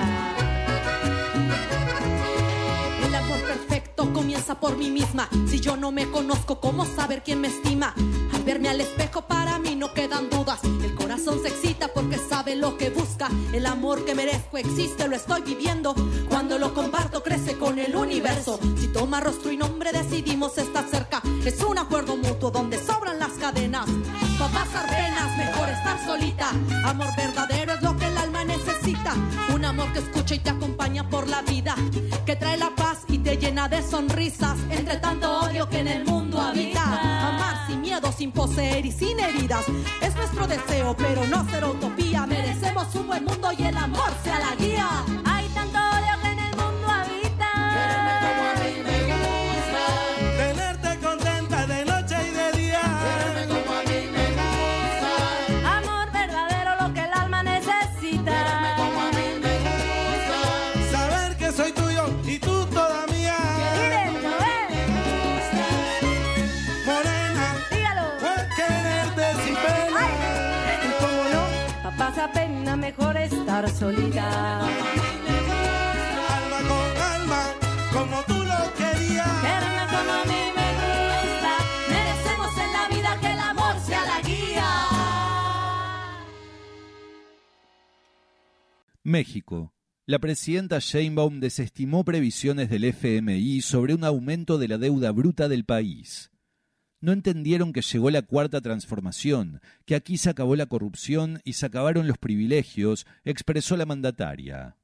El amor perfecto comienza por mí misma. Si yo no me conozco, ¿cómo saber quién me estima? Al verme al espejo, para mí no quedan dudas. El corazón se excita porque sabe lo que busca. El amor que merezco existe, lo estoy viviendo. Cuando lo comparto, crece con el universo. Si toma rostro y nombre, decidimos estar cerca. Es un acuerdo mutuo donde sobran las cadenas. Pa' pasar penas, mejor estar solita. Amor verdadero es lo que el alma necesita. Un amor que escucha y te acompaña por la vida, que trae la paz y te llena de sonrisas. Entre tanto odio que en el mundo habita. Amar sin miedo, sin poseer y sin heridas. Es nuestro deseo, pero no será utopía. Merecemos un buen mundo y el amor sea la guía. Hay tanto odio que en el mundo habita. Quererme como a mí me gusta. Tenerte contenta de noche y de día. Quererme como a mí me gusta. Amor verdadero, lo que el alma necesita. Quererme como a mí me gusta. Saber que soy tuyo y tú toda mía. Directo, Morena, pena mejor estar solita. Alma con alma, como tú lo querías. Quererme como a mí me gusta. Merecemos en la vida que el amor sea la guía. México. La presidenta Sheinbaum desestimó previsiones del FMI sobre un aumento de la deuda bruta del país. No entendieron que llegó la cuarta transformación, que aquí se acabó la corrupción y se acabaron los privilegios, expresó la mandataria.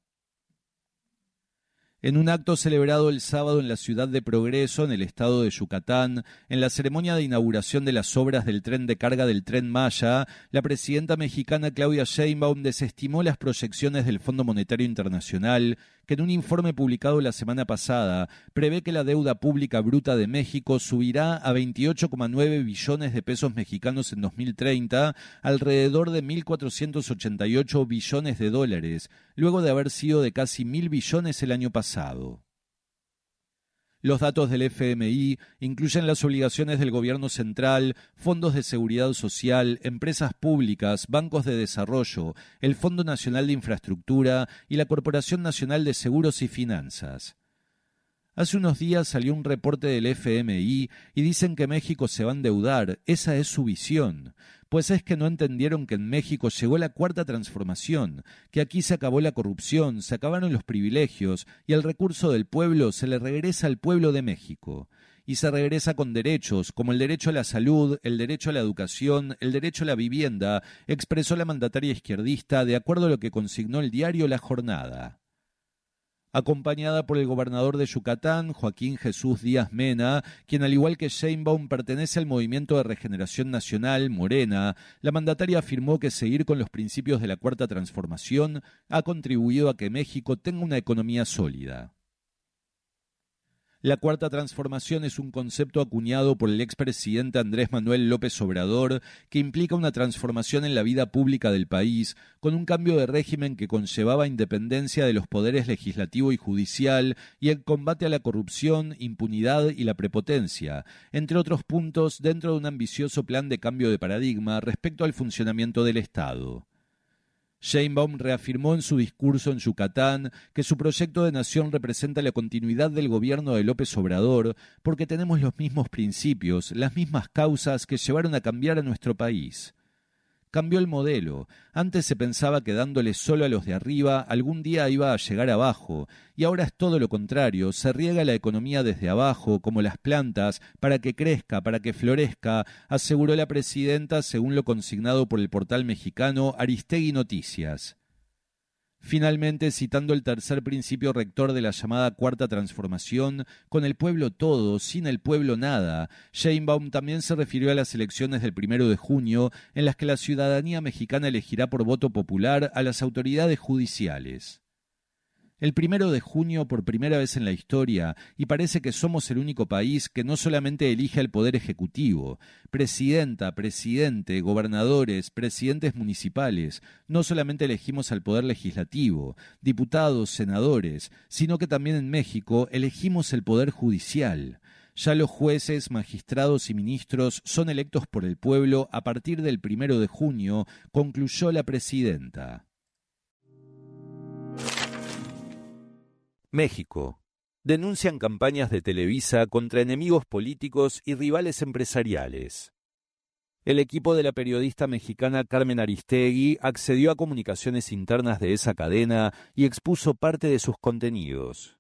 En un acto celebrado el sábado en la ciudad de Progreso, en el estado de Yucatán, en la ceremonia de inauguración de las obras del tren de carga del Tren Maya, la presidenta mexicana Claudia Sheinbaum desestimó las proyecciones del Fondo Monetario Internacional, que en un informe publicado la semana pasada prevé que la deuda pública bruta de México subirá a 28,9 billones de pesos mexicanos en 2030, alrededor de 1.488 billones de dólares, luego de haber sido de casi 1.000 billones el año pasado. Los datos del FMI incluyen las obligaciones del gobierno central, fondos de seguridad social, empresas públicas, bancos de desarrollo, el Fondo Nacional de Infraestructura y la Corporación Nacional de Seguros y Finanzas. Hace unos días salió un reporte del FMI y dicen que México se va a endeudar. Esa es su visión. Pues es que no entendieron que en México llegó la cuarta transformación, que aquí se acabó la corrupción, se acabaron los privilegios y el recurso del pueblo se le regresa al pueblo de México. Y se regresa con derechos, como el derecho a la salud, el derecho a la educación, el derecho a la vivienda, expresó la mandataria izquierdista de acuerdo a lo que consignó el diario La Jornada. Acompañada por el gobernador de Yucatán, Joaquín Jesús Díaz Mena, quien al igual que Sheinbaum pertenece al Movimiento de Regeneración Nacional, Morena, la mandataria afirmó que seguir con los principios de la Cuarta Transformación ha contribuido a que México tenga una economía sólida. La Cuarta Transformación es un concepto acuñado por el expresidente Andrés Manuel López Obrador que implica una transformación en la vida pública del país con un cambio de régimen que conllevaba independencia de los poderes legislativo y judicial y el combate a la corrupción, impunidad y la prepotencia, entre otros puntos dentro de un ambicioso plan de cambio de paradigma respecto al funcionamiento del Estado. Sheinbaum reafirmó en su discurso en Yucatán que su proyecto de nación representa la continuidad del gobierno de López Obrador porque tenemos los mismos principios, las mismas causas que llevaron a cambiar a nuestro país. Cambió el modelo. Antes se pensaba que dándole solo a los de arriba algún día iba a llegar abajo, y ahora es todo lo contrario, se riega la economía desde abajo, como las plantas, para que crezca, para que florezca, aseguró la presidenta según lo consignado por el portal mexicano Aristegui Noticias. Finalmente, citando el tercer principio rector de la llamada Cuarta Transformación, con el pueblo todo, sin el pueblo nada, Sheinbaum también se refirió a las elecciones del 1 de junio, en las que la ciudadanía mexicana elegirá por voto popular a las autoridades judiciales. El 1 de junio, por primera vez en la historia, y parece que somos el único país que no solamente elige al Poder Ejecutivo, presidenta, presidente, gobernadores, presidentes municipales, no solamente elegimos al Poder Legislativo, diputados, senadores, sino que también en México elegimos el Poder Judicial. Ya los jueces, magistrados y ministros son electos por el pueblo a partir del 1 de junio, concluyó la presidenta. México. Denuncian campañas de Televisa contra enemigos políticos y rivales empresariales. El equipo de la periodista mexicana Carmen Aristegui accedió a comunicaciones internas de esa cadena y expuso parte de sus contenidos.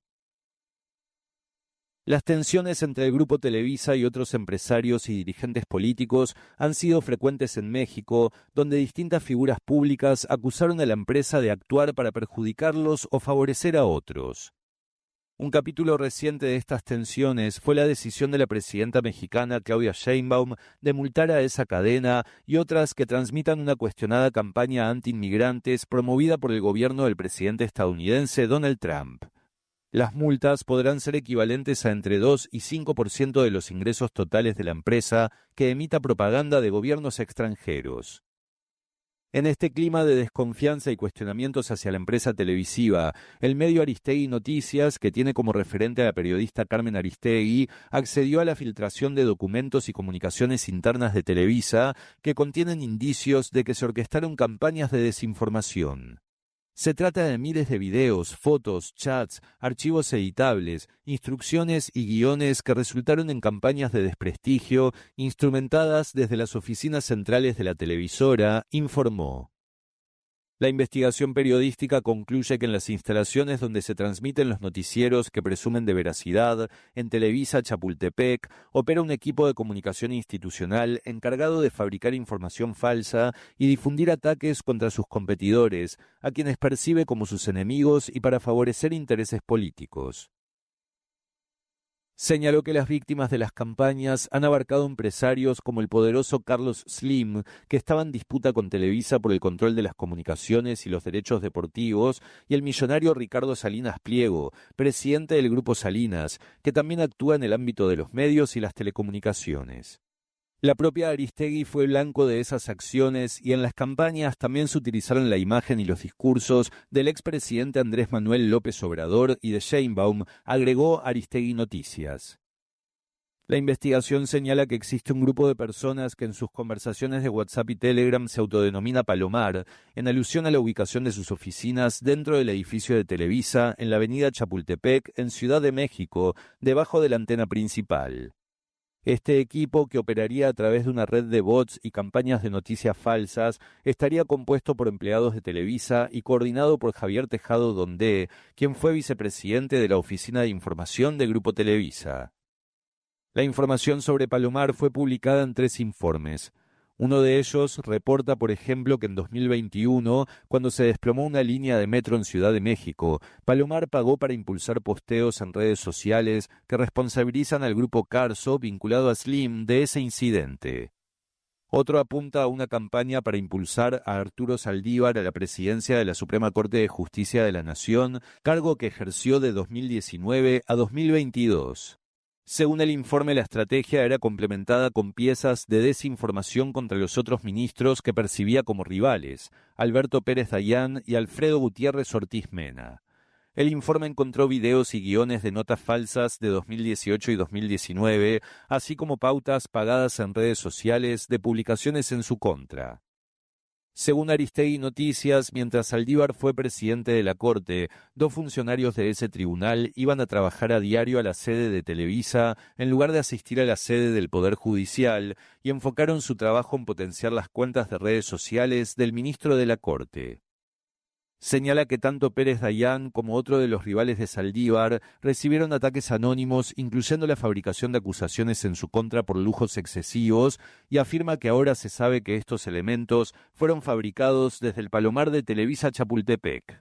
Las tensiones entre el grupo Televisa y otros empresarios y dirigentes políticos han sido frecuentes en México, donde distintas figuras públicas acusaron a la empresa de actuar para perjudicarlos o favorecer a otros. Un capítulo reciente de estas tensiones fue la decisión de la presidenta mexicana Claudia Sheinbaum de multar a esa cadena y otras que transmitan una cuestionada campaña anti-inmigrantes promovida por el gobierno del presidente estadounidense Donald Trump. Las multas podrán ser equivalentes a entre 2 y 5% de los ingresos totales de la empresa que emita propaganda de gobiernos extranjeros. En este clima de desconfianza y cuestionamientos hacia la empresa televisiva, el medio Aristegui Noticias, que tiene como referente a la periodista Carmen Aristegui, accedió a la filtración de documentos y comunicaciones internas de Televisa que contienen indicios de que se orquestaron campañas de desinformación. Se trata de miles de videos, fotos, chats, archivos editables, instrucciones y guiones que resultaron en campañas de desprestigio instrumentadas desde las oficinas centrales de la televisora, informó. La investigación periodística concluye que en las instalaciones donde se transmiten los noticieros que presumen de veracidad, en Televisa Chapultepec, opera un equipo de comunicación institucional encargado de fabricar información falsa y difundir ataques contra sus competidores, a quienes percibe como sus enemigos y para favorecer intereses políticos. Señaló que las víctimas de las campañas han abarcado empresarios como el poderoso Carlos Slim, que estaba en disputa con Televisa por el control de las comunicaciones y los derechos deportivos, y el millonario Ricardo Salinas Pliego, presidente del Grupo Salinas, que también actúa en el ámbito de los medios y las telecomunicaciones. La propia Aristegui fue blanco de esas acciones y en las campañas también se utilizaron la imagen y los discursos del expresidente Andrés Manuel López Obrador y de Sheinbaum, agregó Aristegui Noticias. La investigación señala que existe un grupo de personas que en sus conversaciones de WhatsApp y Telegram se autodenomina Palomar, en alusión a la ubicación de sus oficinas dentro del edificio de Televisa en la avenida Chapultepec, en Ciudad de México, debajo de la antena principal. Este equipo, que operaría a través de una red de bots y campañas de noticias falsas, estaría compuesto por empleados de Televisa y coordinado por Javier Tejado Dondé, quien fue vicepresidente de la Oficina de Información de Grupo Televisa. La información sobre Palomar fue publicada en 3 informes. Uno de ellos reporta, por ejemplo, que en 2021, cuando se desplomó una línea de metro en Ciudad de México, Palomar pagó para impulsar posteos en redes sociales que responsabilizan al grupo Carso, vinculado a Slim, de ese incidente. Otro apunta a una campaña para impulsar a Arturo Saldívar a la presidencia de la Suprema Corte de Justicia de la Nación, cargo que ejerció de 2019 a 2022. Según el informe, la estrategia era complementada con piezas de desinformación contra los otros ministros que percibía como rivales, Alberto Pérez Dayán y Alfredo Gutiérrez Ortiz Mena. El informe encontró videos y guiones de notas falsas de 2018 y 2019, así como pautas pagadas en redes sociales de publicaciones en su contra. Según Aristegui Noticias, mientras Saldívar fue presidente de la Corte, 2 funcionarios de ese tribunal iban a trabajar a diario a la sede de Televisa en lugar de asistir a la sede del Poder Judicial y enfocaron su trabajo en potenciar las cuentas de redes sociales del ministro de la Corte. Señala que tanto Pérez Dayán como otro de los rivales de Saldívar recibieron ataques anónimos, incluyendo la fabricación de acusaciones en su contra por lujos excesivos, y afirma que ahora se sabe que estos elementos fueron fabricados desde el Palomar de Televisa Chapultepec.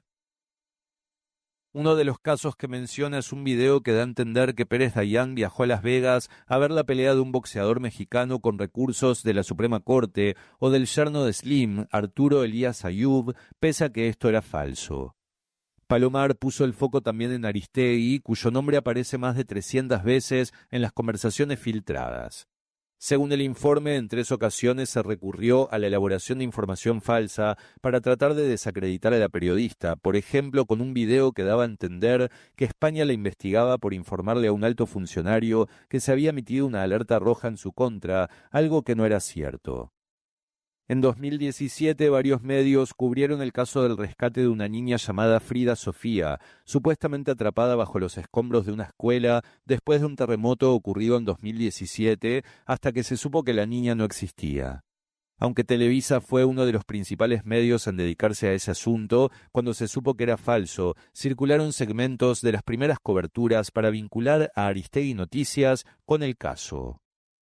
Uno de los casos que menciona es un video que da a entender que Pérez Dayán viajó a Las Vegas a ver la pelea de un boxeador mexicano con recursos de la Suprema Corte o del yerno de Slim, Arturo Elías Ayub, pese a que esto era falso. Palomar puso el foco también en Aristegui, cuyo nombre aparece más de 300 veces en las conversaciones filtradas. Según el informe, en 3 ocasiones se recurrió a la elaboración de información falsa para tratar de desacreditar a la periodista, por ejemplo, con un video que daba a entender que España la investigaba por informarle a un alto funcionario que se había emitido una alerta roja en su contra, algo que no era cierto. En 2017, varios medios cubrieron el caso del rescate de una niña llamada Frida Sofía, supuestamente atrapada bajo los escombros de una escuela después de un terremoto ocurrido en 2017, hasta que se supo que la niña no existía. Aunque Televisa fue uno de los principales medios en dedicarse a ese asunto, cuando se supo que era falso, circularon segmentos de las primeras coberturas para vincular a Aristegui Noticias con el caso.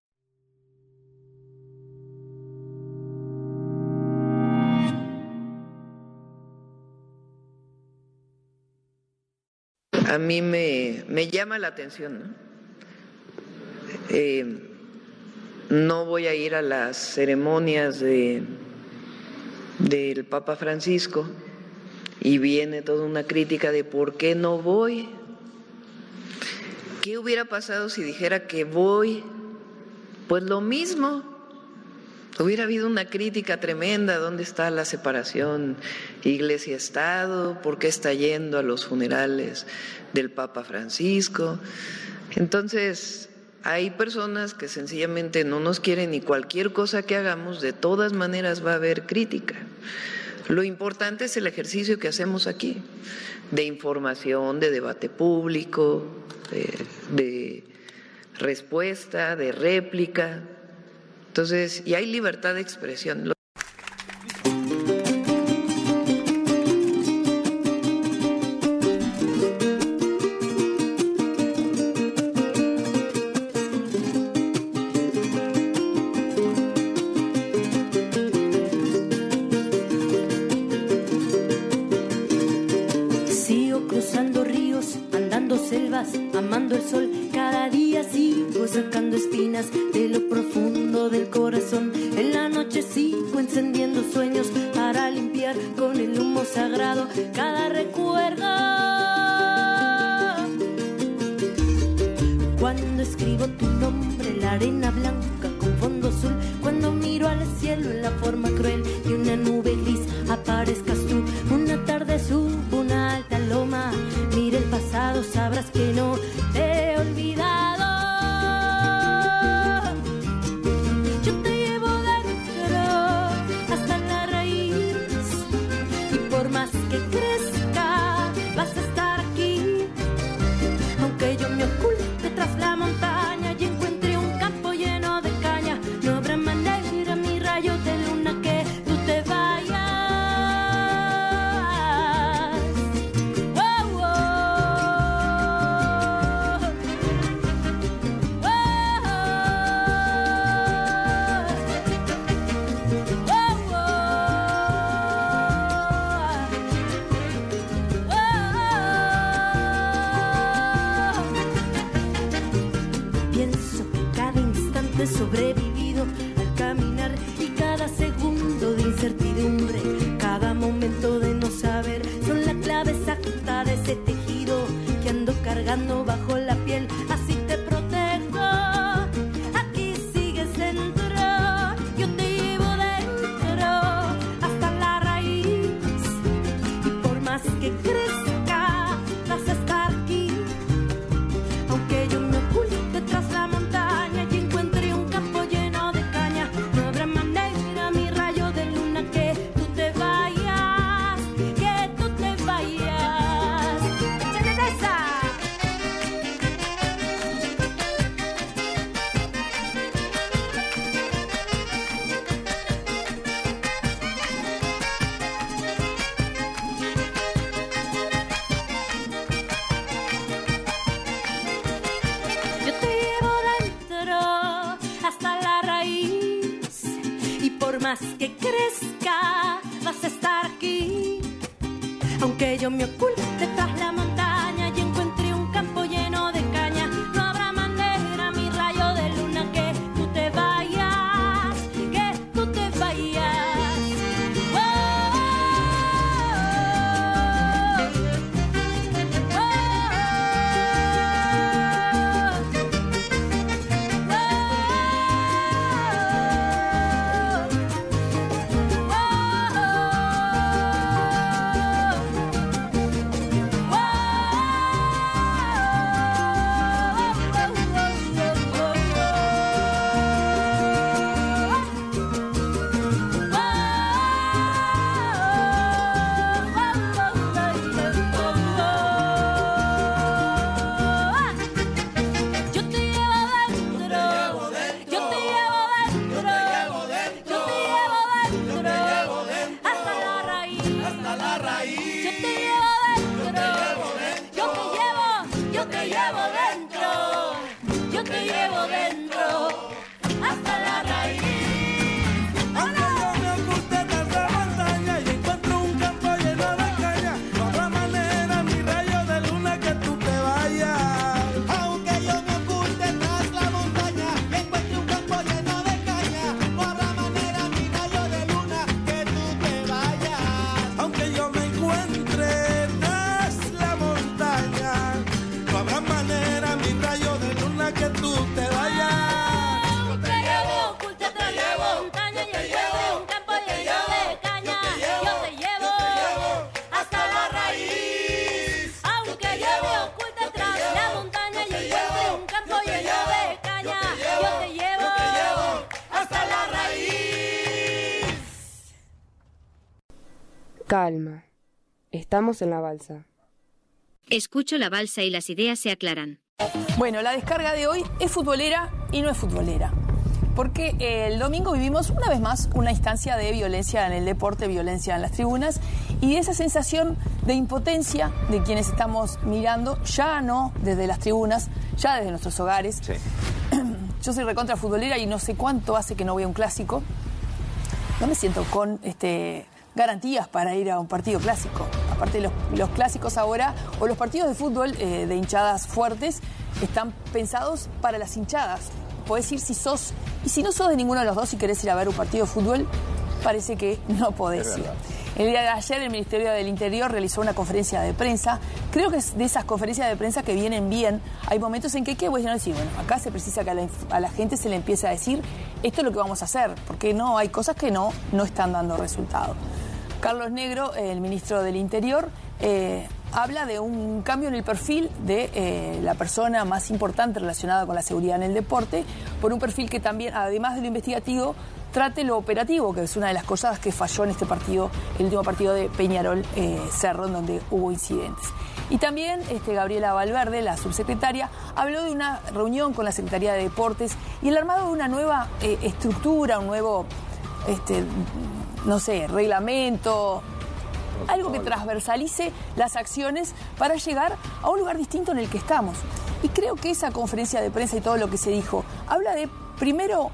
A mí me llama la atención, ¿no? No voy a ir a las ceremonias del Papa Francisco y viene toda una crítica de por qué no voy. ¿Qué hubiera pasado si dijera que voy? Pues lo mismo, Hubiera habido una crítica tremenda, ¿dónde está la separación Iglesia-Estado? ¿Por qué está yendo a los funerales del Papa Francisco? Entonces, hay personas que sencillamente no nos quieren y cualquier cosa que hagamos, de todas maneras va a haber crítica. Lo importante es el ejercicio que hacemos aquí, de información, de debate público, de respuesta, de réplica. Entonces, y hay libertad de expresión. Sigo cruzando ríos, andando selvas, amando el sol. Cada día sigo sacando espinas de lo profundo del corazón. En la noche sigo encendiendo sueños para limpiar con el humo sagrado cada recuerdo. Cuando escribo tu nombre, la arena blanca con fondo azul. Cuando miro al cielo en la forma cruel de una nube gris, aparezcas tú. Una tarde subo una alta loma, mira el pasado, sabrás que no te he olvidado. Yo te llevo dentro hasta la raíz, y por más que crezca vas a estar aquí. Aunque yo me oculte tras la montaña y encuentre un campo lleno de caña, no habrá manera, mi rayo de luna, que tú te vayas. Oh, oh. Oh, pienso que cada instante sobrevivido al caminar, y cada segundo de incertidumbre, cada momento de no saber, son la clave exacta de ese tejido que ando cargando bajo la piel. Así te protejo, aquí sigues dentro, yo te llevo dentro hasta la raíz, y por más que crezca vas a estar aquí. Aunque yo me oculte tras la montaña y encuentre un campo lleno de caña, no habrá manera, mi rayo de luna, que tú te vayas, que tú te vayas. ¡Échale esa! Yo te llevo dentro hasta la raíz, y por más que crezca vas a estar aquí. Aunque yo me oculte tras la montaña y encuentre un campo lleno de caña, no habrá manera, mi rayo de luna, que tú te vayas, que tú te vayas. Oh, oh, oh, oh. Calma. Estamos en la balsa. Escucho la balsa y las ideas se aclaran. Bueno, la descarga de hoy es futbolera y no es futbolera. Porque el domingo vivimos una vez más una instancia de violencia en el deporte, violencia en las tribunas, y esa sensación de impotencia de quienes estamos mirando, ya no desde las tribunas, ya desde nuestros hogares. Sí. Yo soy recontra futbolera y no sé cuánto hace que no voy a un clásico. No me siento con garantías para ir a un partido clásico. Aparte, los clásicos ahora, o los partidos de fútbol de hinchadas fuertes, están pensados para las hinchadas. Podés ir si sos, y si no sos de ninguno de los dos y querés ir a ver un partido de fútbol, parece que no podés ir. El día de ayer el Ministerio del Interior realizó una conferencia de prensa. Creo que es de esas conferencias de prensa que vienen bien. Hay momentos en que hay que decir, bueno, acá se precisa que a la gente se le empiece a decir esto es lo que vamos a hacer, porque no hay cosas que no están dando resultado. Carlos Negro, el ministro del Interior, habla de un cambio en el perfil de la persona más importante relacionada con la seguridad en el deporte, por un perfil que también, además de lo investigativo, trate lo operativo, que es una de las cosas que falló en este partido, el último partido de Peñarol Cerro, en donde hubo incidentes. Y también Gabriela Valverde, la subsecretaria, habló de una reunión con la Secretaría de Deportes y el armado de una nueva estructura, un nuevo, reglamento, algo que transversalice las acciones para llegar a un lugar distinto en el que estamos. Y creo que esa conferencia de prensa y todo lo que se dijo habla de, primero,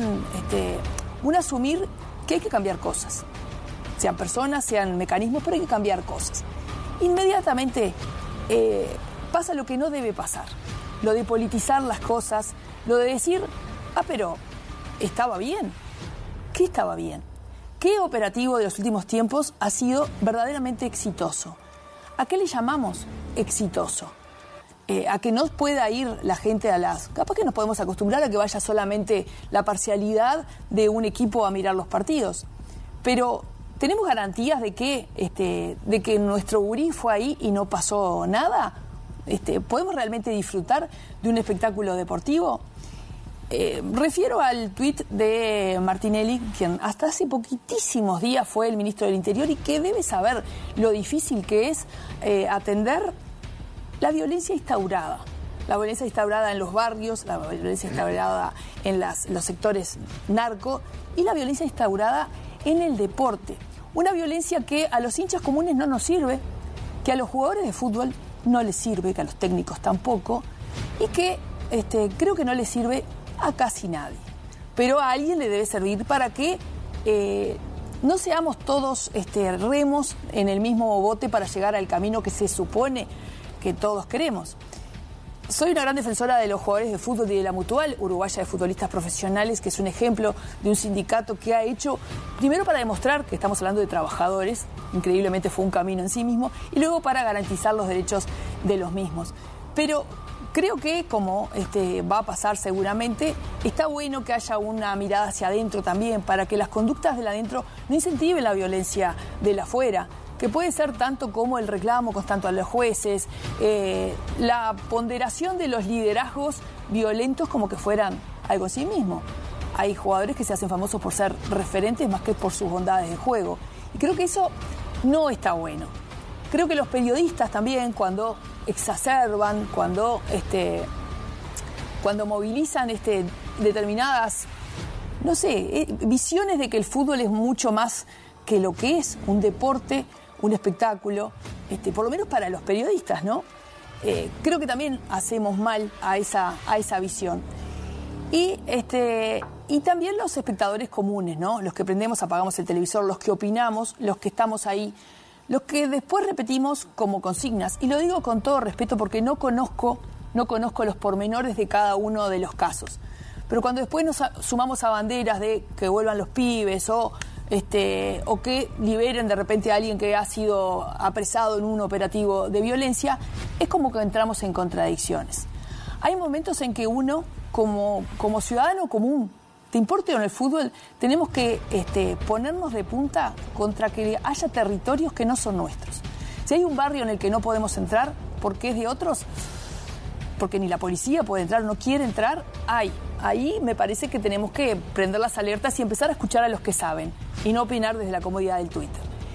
un asumir que hay que cambiar cosas. Sean personas, sean mecanismos, pero hay que cambiar cosas. Inmediatamente pasa lo que no debe pasar. Lo de politizar las cosas, lo de decir, pero estaba bien. ¿Qué estaba bien? ¿Qué operativo de los últimos tiempos ha sido verdaderamente exitoso? ¿A qué le llamamos exitoso? A que no pueda ir la gente a las... Capaz que nos podemos acostumbrar a que vaya solamente la parcialidad de un equipo a mirar los partidos. Pero ¿tenemos garantías de que nuestro gurí fue ahí y no pasó nada? ¿Podemos realmente disfrutar de un espectáculo deportivo? Refiero al tuit de Martinelli, quien hasta hace poquitísimos días fue el ministro del Interior y que debe saber lo difícil que es atender la violencia instaurada. La violencia instaurada en los barrios, la violencia instaurada en los sectores narco y la violencia instaurada en el deporte. Una violencia que a los hinchas comunes no nos sirve, que a los jugadores de fútbol no les sirve, que a los técnicos tampoco, y que creo que no les sirve a casi nadie. Pero a alguien le debe servir para que no seamos todos remos en el mismo bote para llegar al camino que se supone que todos queremos. Soy una gran defensora de los jugadores de fútbol y de la Mutual Uruguaya de Futbolistas Profesionales, que es un ejemplo de un sindicato que ha hecho, primero para demostrar que estamos hablando de trabajadores, increíblemente fue un camino en sí mismo, y luego para garantizar los derechos de los mismos. Pero creo que, como va a pasar seguramente, está bueno que haya una mirada hacia adentro también, para que las conductas del adentro no incentiven la violencia del afuera, que puede ser tanto como el reclamo constante a los jueces, la ponderación de los liderazgos violentos como que fueran algo en sí mismo. Hay jugadores que se hacen famosos por ser referentes más que por sus bondades de juego. Y creo que eso no está bueno. Creo que los periodistas también, cuando exacerban, cuando movilizan determinadas, visiones de que el fútbol es mucho más que lo que es un deporte, un espectáculo, por lo menos para los periodistas, ¿no? Creo que también hacemos mal a esa visión. Y también los espectadores comunes, ¿no? Los que prendemos, apagamos el televisor, los que opinamos, los que estamos ahí, los que después repetimos como consignas. Y lo digo con todo respeto porque no conozco los pormenores de cada uno de los casos. Pero cuando después nos sumamos a banderas de que vuelvan los pibes o que liberen de repente a alguien que ha sido apresado en un operativo de violencia, es como que entramos en contradicciones. Hay momentos en que uno, como ciudadano común, te importe o no el fútbol, tenemos que ponernos de punta contra que haya territorios que no son nuestros. Si hay un barrio en el que no podemos entrar porque es de otros, porque ni la policía puede entrar, no quiere entrar, ahí me parece que tenemos que prender las alertas y empezar a escuchar a los que saben y no opinar desde la comodidad del Twitter.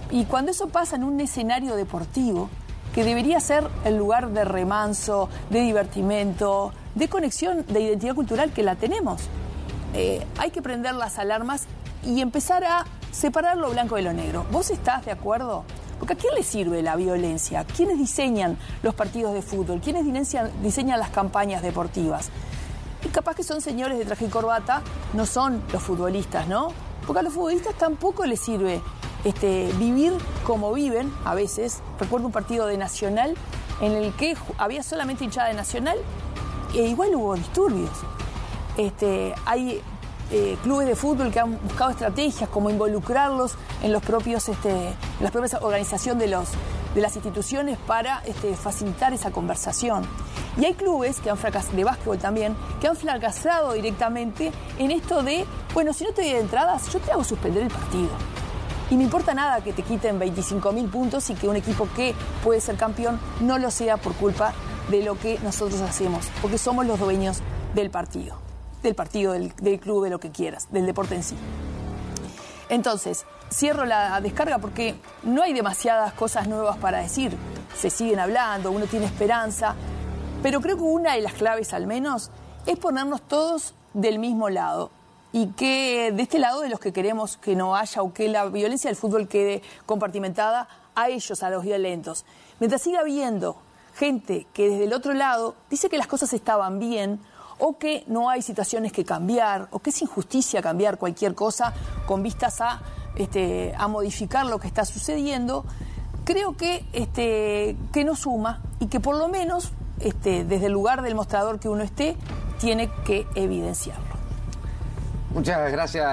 Y cuando eso pasa en un escenario deportivo, que debería ser el lugar de remanso, de divertimento, de conexión, de identidad cultural, que la tenemos, hay que prender las alarmas y empezar a separar lo blanco de lo negro. ¿Vos estás de acuerdo? Porque ¿a quién le sirve la violencia? ¿Quiénes diseñan los partidos de fútbol? ¿Quiénes diseñan las campañas deportivas? Y capaz que son señores de traje y corbata, no son los futbolistas, ¿no? Porque a los futbolistas tampoco les sirve vivir como viven a veces. Recuerdo un partido de Nacional en el que había solamente hinchada de Nacional e igual hubo disturbios. Hay clubes de fútbol que han buscado estrategias como involucrarlos en los propios, la propia organización de las instituciones para facilitar esa conversación. Y hay clubes que han fracasado, de básquetbol también, que han fracasado directamente en esto de, bueno, si no te doy entradas, yo te hago suspender el partido. Y me importa nada que te quiten 25.000 puntos y que un equipo que puede ser campeón no lo sea por culpa de lo que nosotros hacemos, porque somos los dueños del partido, del club, de lo que quieras, del deporte en sí. Entonces, cierro la descarga porque no hay demasiadas cosas nuevas para decir. Se siguen hablando, uno tiene esperanza, pero creo que una de las claves al menos es ponernos todos del mismo lado. Y que de este lado de los que queremos que no haya o que la violencia del fútbol quede compartimentada a ellos, a los violentos. Mientras siga habiendo gente que desde el otro lado dice que las cosas estaban bien o que no hay situaciones que cambiar o que es injusticia cambiar cualquier cosa con vistas a modificar lo que está sucediendo, creo que no suma y que por lo menos desde el lugar del mostrador que uno esté tiene que evidenciarlo. Muchas gracias.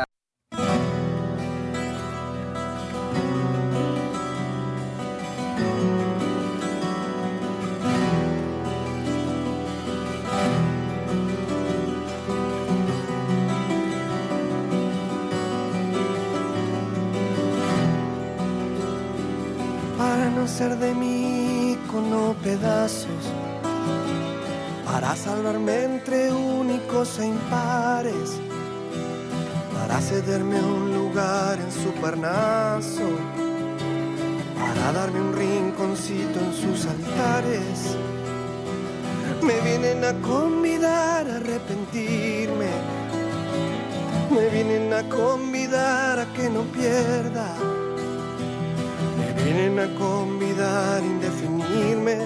Para no ser de mí con pedazos, para salvarme entre únicos e impares, para cederme un lugar en su Parnaso, para darme un rinconcito en sus altares. Me vienen a convidar a arrepentirme, me vienen a convidar a que no pierda, me vienen a convidar a indefinirme,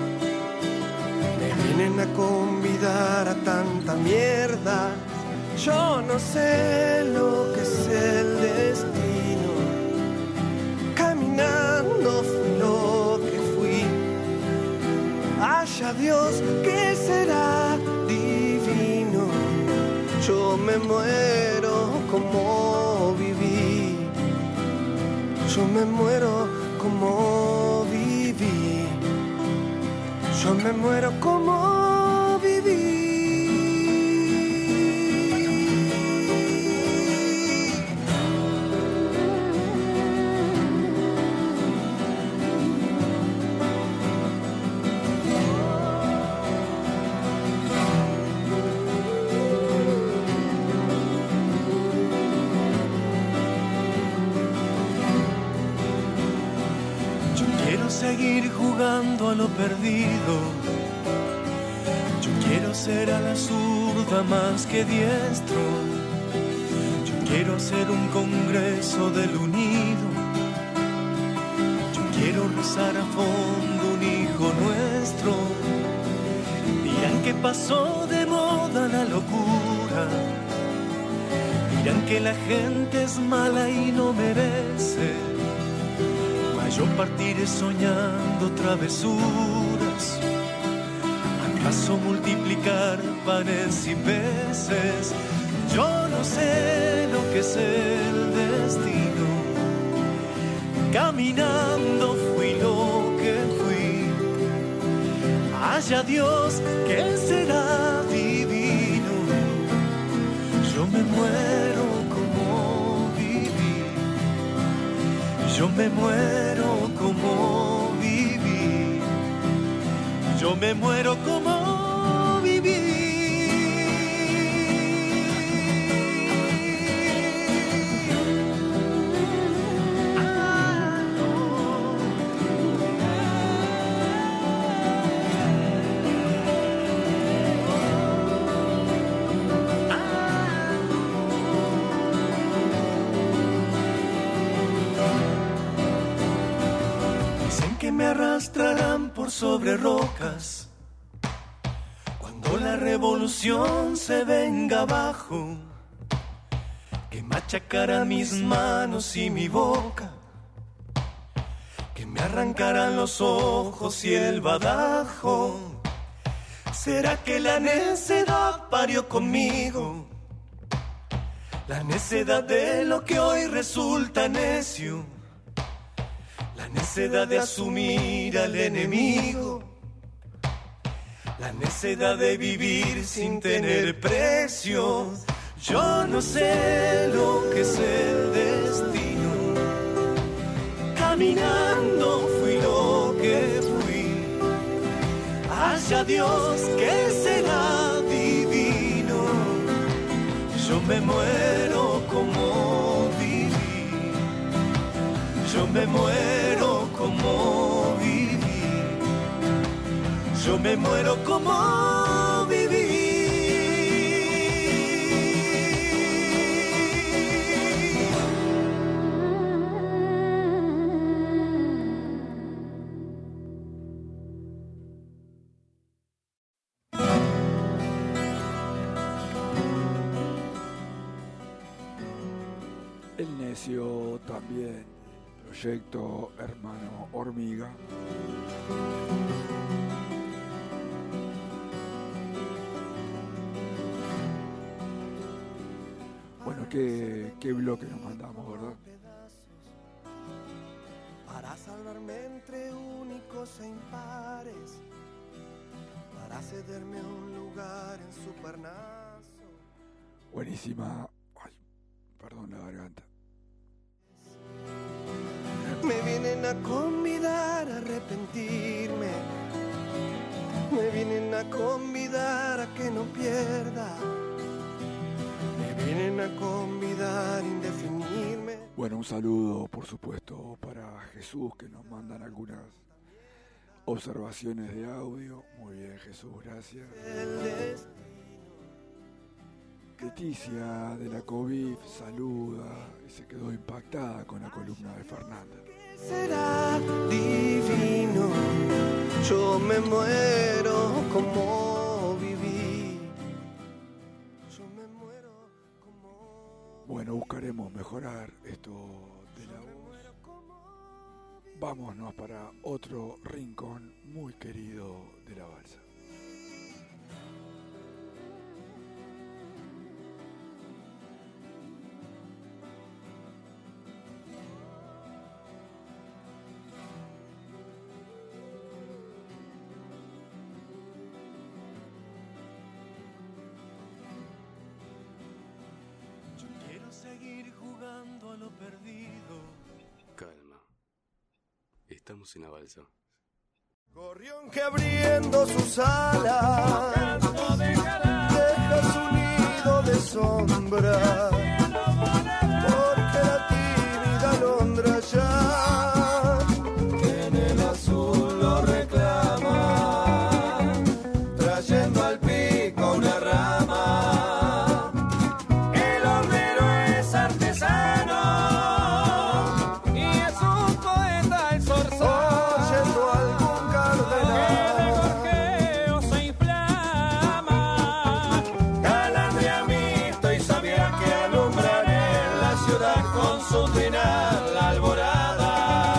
me vienen a convidar a tanta mierda. Yo no sé lo que es el destino, caminando fui lo que fui. Haya Dios que será divino, yo me muero como viví, yo me muero como viví, yo me muero como viví. Seguir jugando a lo perdido. Yo quiero ser a la zurda más que diestro. Yo quiero ser un congreso del unido. Yo quiero rezar a fondo un hijo nuestro. Dirán que pasó de moda la locura. Dirán que la gente es mala y no merece. Yo partiré soñando travesuras. ¿Acaso multiplicar panes y peces? Yo no sé lo que es el destino. Caminando fui lo que fui. Haya Dios que será divino. Yo me muero como viví. Yo me muero como viví. Yo me muero como viví. me arrastrarán por sobre rocas. Cuando la revolución se venga abajo, que machacará mis manos y mi boca, que me arrancarán los ojos y el badajo. ¿Será que la necedad parió conmigo? La necedad de lo que hoy resulta necio, la necedad de asumir al enemigo, la necedad de vivir sin tener precio. Yo no sé lo que es el destino, caminando fui lo que fui, hacia Dios que será divino. Yo me muero como viví, yo me muero como viví, yo me muero como viví. El Necio también, proyecto Hermano Hormiga. Bueno, qué bloque nos mandamos, ¿verdad? Para salvarme entre únicos e impares, para cederme un lugar en su parnaso. Buenísima. Ay, perdón la garganta. Me vienen a convidar a arrepentirme, me vienen a convidar a que no pierda, me vienen a convidar a indefinirme. Bueno, un saludo por supuesto para Jesús, que nos mandan algunas observaciones de audio. Muy bien, Jesús, gracias. Leticia de la COVID saluda y se quedó impactada con la columna de Fernanda. Será divino, yo me muero como viví, yo me muero como... Bueno, buscaremos mejorar esto de la voz. Vámonos para otro rincón muy querido de la balsa. Seguir jugando a lo perdido. Calma. Estamos en la balsa. Gorrión que abriendo sus alas deja su nido de sombra, porque la tímida alondra ya en el azul lo reclama, trayendo al pico una rama. La alborada.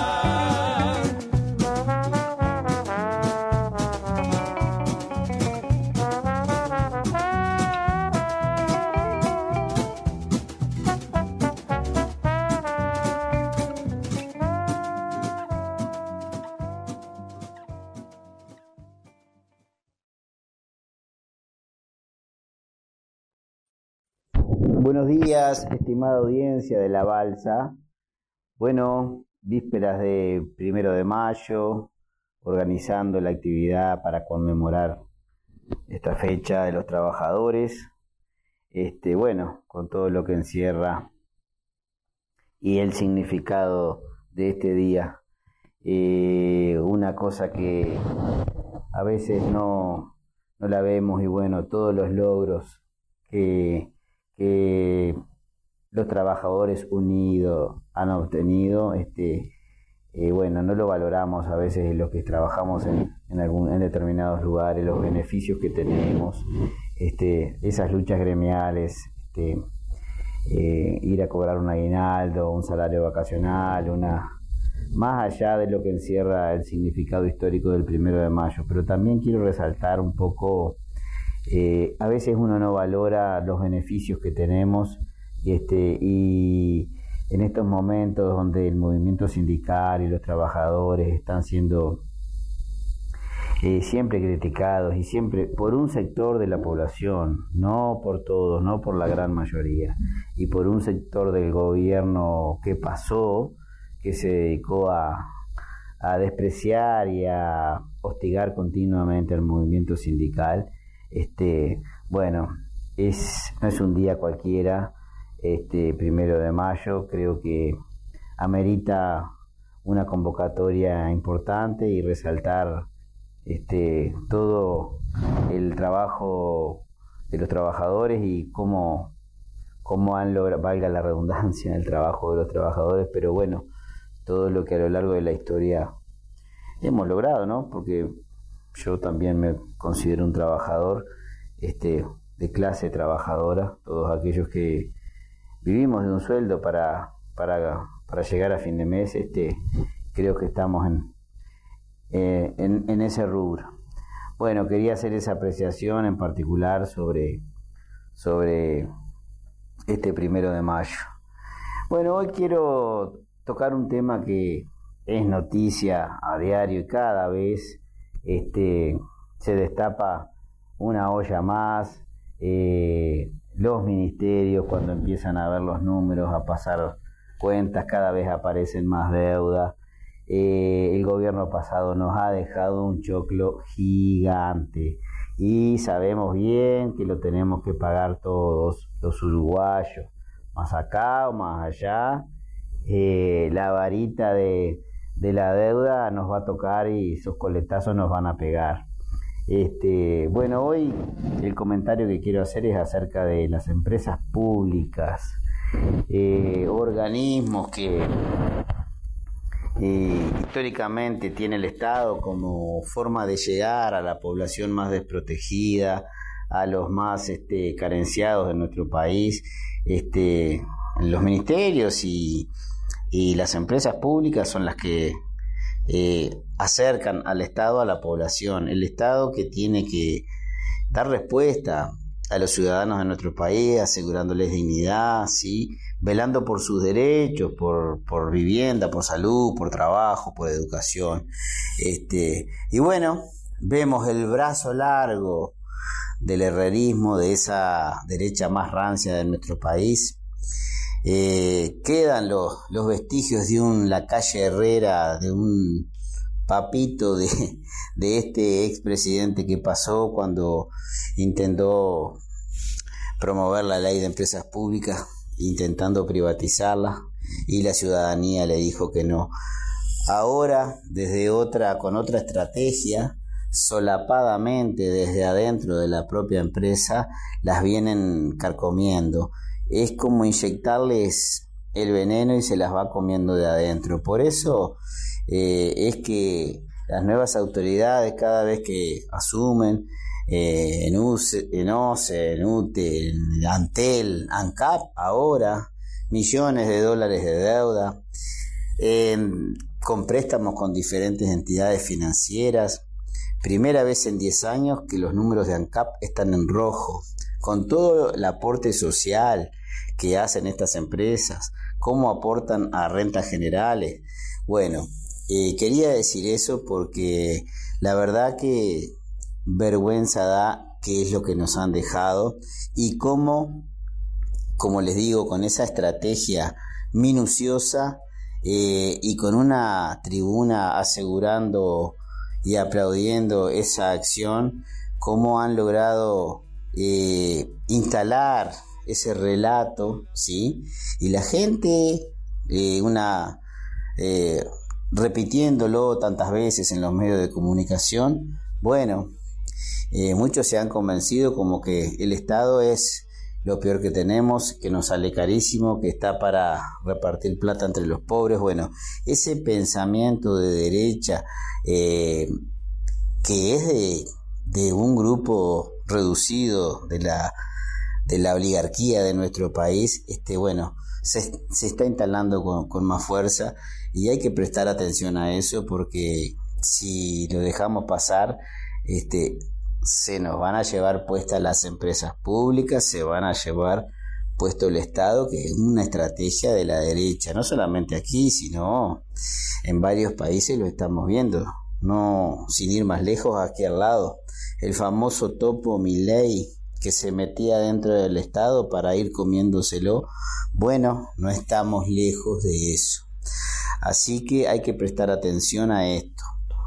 Buenos días, estimada audiencia de La Balsa. Bueno, vísperas de 1 de mayo, organizando la actividad para conmemorar esta fecha de los trabajadores. Bueno, con todo lo que encierra y el significado de este día. Una cosa que a veces no la vemos, y bueno, todos los logros que los trabajadores unidos han obtenido, bueno, no lo valoramos a veces los que trabajamos en determinados lugares, los beneficios que tenemos, esas luchas gremiales, ir a cobrar un aguinaldo, un salario vacacional, más allá de lo que encierra el significado histórico del 1 de mayo. Pero también quiero resaltar un poco, a veces uno no valora los beneficios que tenemos, y en estos momentos donde el movimiento sindical y los trabajadores están siendo siempre criticados, y siempre por un sector de la población, no por todos, no por la gran mayoría, y por un sector del gobierno que pasó, que se dedicó a despreciar y a hostigar continuamente al movimiento sindical. Bueno, no es un día cualquiera, 1 de mayo, creo que amerita una convocatoria importante y resaltar todo el trabajo de los trabajadores y cómo han logrado, valga la redundancia, el trabajo de los trabajadores, pero bueno, todo lo que a lo largo de la historia hemos logrado, ¿no? Porque yo también me considero un trabajador, de clase trabajadora, todos aquellos que vivimos de un sueldo para llegar a fin de mes, creo que estamos en ese rubro. Bueno, quería hacer esa apreciación en particular sobre este 1 de mayo. Bueno, hoy quiero tocar un tema que es noticia a diario y cada vez se destapa una olla más. Los ministerios, cuando empiezan a ver los números, a pasar cuentas, cada vez aparecen más deudas. El gobierno pasado nos ha dejado un choclo gigante y sabemos bien que lo tenemos que pagar todos los uruguayos, más acá o más allá. La varita de la deuda nos va a tocar y esos coletazos nos van a pegar. Bueno, hoy el comentario que quiero hacer es acerca de las empresas públicas, organismos que históricamente tiene el Estado como forma de llegar a la población más desprotegida, a los más carenciados de nuestro país. Los ministerios y las empresas públicas son las que acercan al Estado a la población. El Estado que tiene que dar respuesta a los ciudadanos de nuestro país, asegurándoles dignidad, ¿sí? Velando por sus derechos, por vivienda, por salud, por trabajo, por educación. Y bueno, vemos el brazo largo del herrerismo, de esa derecha más rancia de nuestro país. Quedan los vestigios de un Lacalle Herrera, de un papito de este expresidente que pasó cuando intentó promover la ley de empresas públicas, intentando privatizarla, y la ciudadanía le dijo que no. Ahora, con otra estrategia, solapadamente desde adentro de la propia empresa, las vienen carcomiendo. Es como inyectarles el veneno y se las va comiendo de adentro. Por eso es que las nuevas autoridades, cada vez que asumen, en OCE, en UTE, en Antel, ANCAP, ahora millones de dólares de deuda, con préstamos con diferentes entidades financieras. Primera vez en 10 años que los números de ANCAP están en rojo, con todo el aporte social que hacen estas empresas, cómo aportan a rentas generales. Bueno, quería decir eso porque la verdad que vergüenza da qué es lo que nos han dejado y cómo, como les digo, con esa estrategia minuciosa y con una tribuna asegurando y aplaudiendo esa acción, cómo han logrado instalar ese relato, ¿sí? Y la gente, repitiéndolo tantas veces en los medios de comunicación, bueno, muchos se han convencido como que el Estado es lo peor que tenemos, que nos sale carísimo, que está para repartir plata entre los pobres. Bueno, ese pensamiento de derecha que es de un grupo reducido de la oligarquía de nuestro país, se está instalando con más fuerza, y hay que prestar atención a eso, porque si lo dejamos pasar, se nos van a llevar puestas las empresas públicas, se van a llevar puesto el Estado, que es una estrategia de la derecha, no solamente aquí, sino en varios países lo estamos viendo, no sin ir más lejos, aquí al lado, el famoso topo Milei, que se metía dentro del Estado para ir comiéndoselo. Bueno, no estamos lejos de eso, así que hay que prestar atención a esto.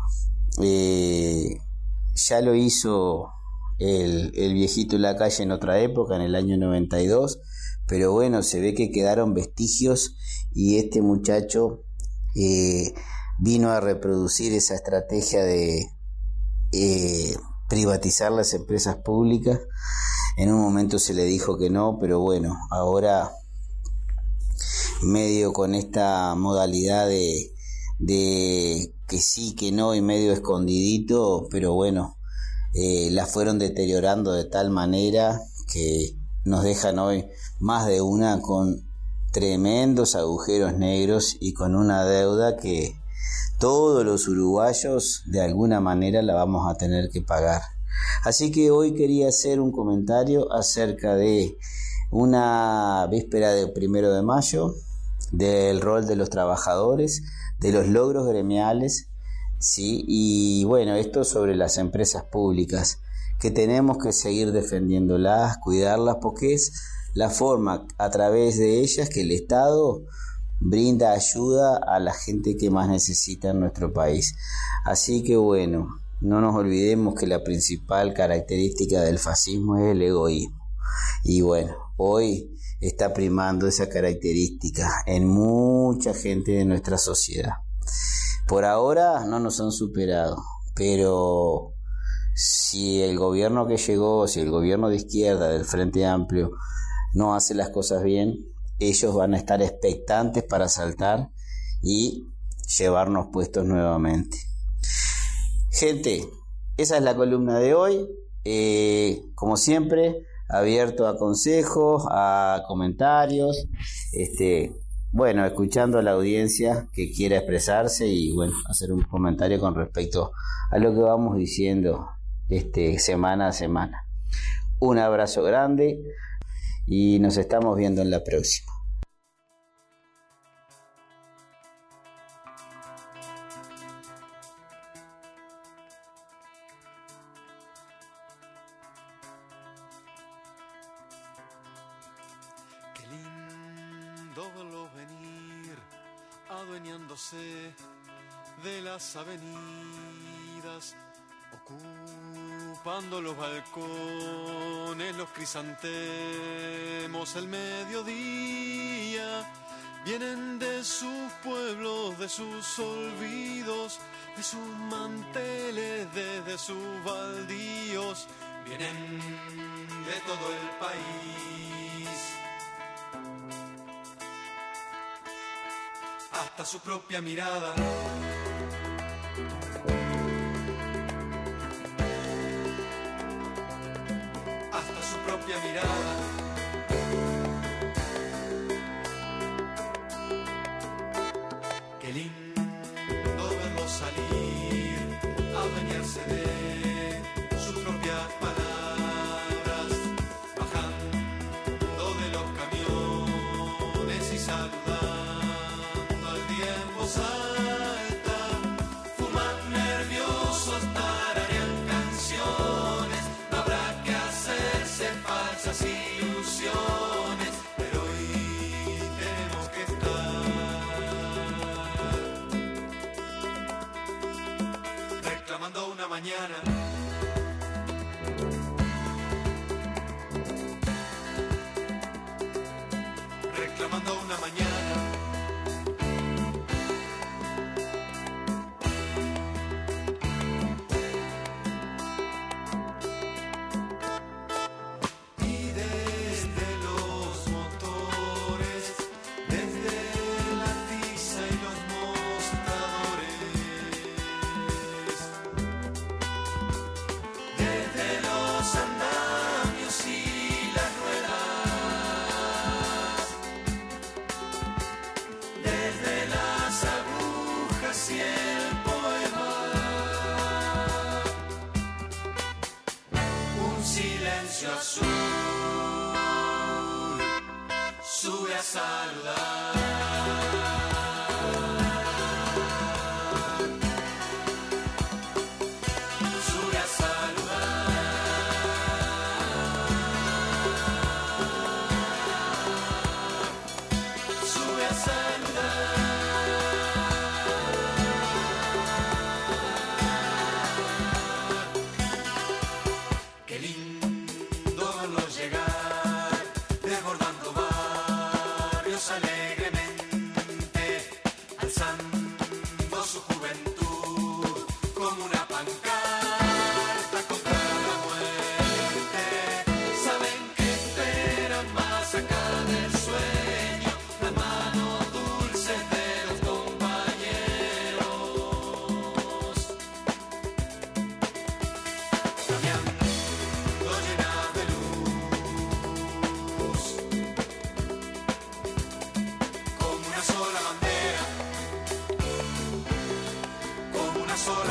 Ya lo hizo el viejito Lacalle en otra época, en el año 92, pero bueno, se ve que quedaron vestigios, y este muchacho vino a reproducir esa estrategia de privatizar las empresas públicas. En un momento se le dijo que no, pero bueno, ahora medio con esta modalidad de que sí, que no, y medio escondidito, pero bueno, la fueron deteriorando de tal manera que nos dejan hoy más de una con tremendos agujeros negros y con una deuda que todos los uruguayos de alguna manera la vamos a tener que pagar. Así que hoy quería hacer un comentario acerca de una víspera del 1 de mayo, del rol de los trabajadores, de los logros gremiales, ¿sí? Y bueno, esto sobre las empresas públicas, que tenemos que seguir defendiéndolas, cuidarlas, porque es la forma a través de ellas que el Estado brinda ayuda a la gente que más necesita en nuestro país. Así que bueno, no nos olvidemos que la principal característica del fascismo es el egoísmo. Y bueno, hoy está primando esa característica en mucha gente de nuestra sociedad. Por ahora no nos han superado, pero si el gobierno que llegó, si el gobierno de izquierda del Frente Amplio no hace las cosas bien, ellos van a estar expectantes para saltar y llevarnos puestos nuevamente. Gente, esa es la columna de hoy. Como siempre, abierto a consejos, a comentarios, bueno, escuchando a la audiencia que quiera expresarse y bueno, hacer un comentario con respecto a lo que vamos diciendo semana a semana. Un abrazo grande y nos estamos viendo en la próxima. Adueñándose de las avenidas, ocupando los balcones, los crisantemos, el mediodía, vienen de sus pueblos, de sus olvidos, de sus manteles, desde sus baldíos, vienen de todo el país. Hasta su propia mirada. Hasta su propia mirada. Qué lindo verlo salir, adueñarse de sus propias palabras, bajando de los camiones y saludando. Fuman nerviosos, tararean canciones, no habrá que hacerse falsas ilusiones, pero hoy tenemos que estar reclamando una mañana. Reclamando una mañana. Y desde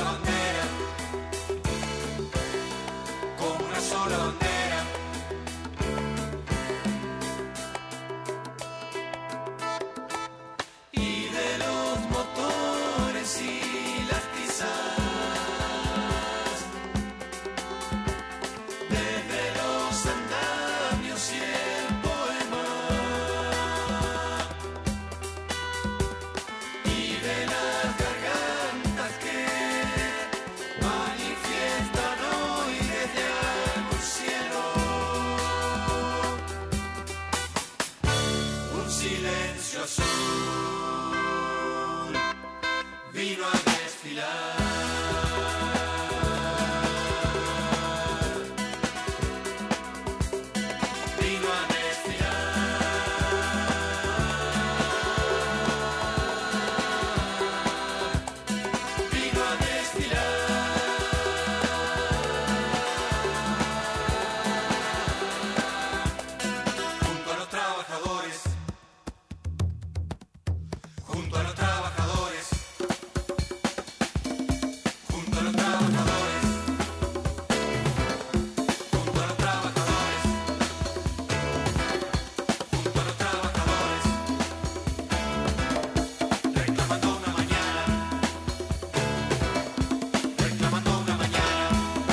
bandera, como una sola bandera. Y de los motores y las tizas, desde los andamios y el poema, y de las gargantas que manifiestan hoy desde algún cielo un silencio azul vino a desfilar. Vino a desfilar. Vino a desfilar. Junto a los trabajadores. Junto a los trabajadores. Junto a los trabajadores. Junto a los trabajadores. Junto a los trabajadores. Reclamando una mañana. Reclamando una mañana.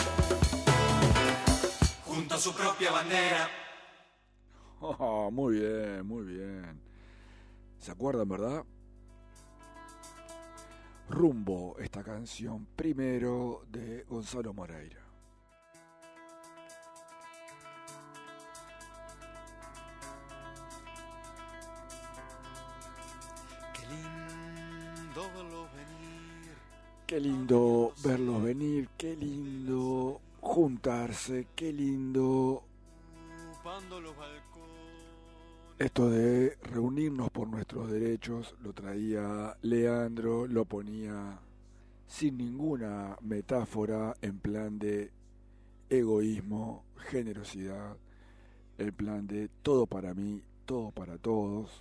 Junto a su propia bandera. Oh, muy bien, muy bien. ¿Se acuerdan, verdad? Rumbo, esta canción primero de Gonzalo Moreira. Qué lindo verlos venir. Qué lindo verlos venir, qué lindo juntarse, qué lindo Ocupando los balcones. esto de reunirnos por nuestros derechos. Lo traía Leandro, lo ponía sin ninguna metáfora, en plan de egoísmo, generosidad, en plan de todo para mí, todo para todos.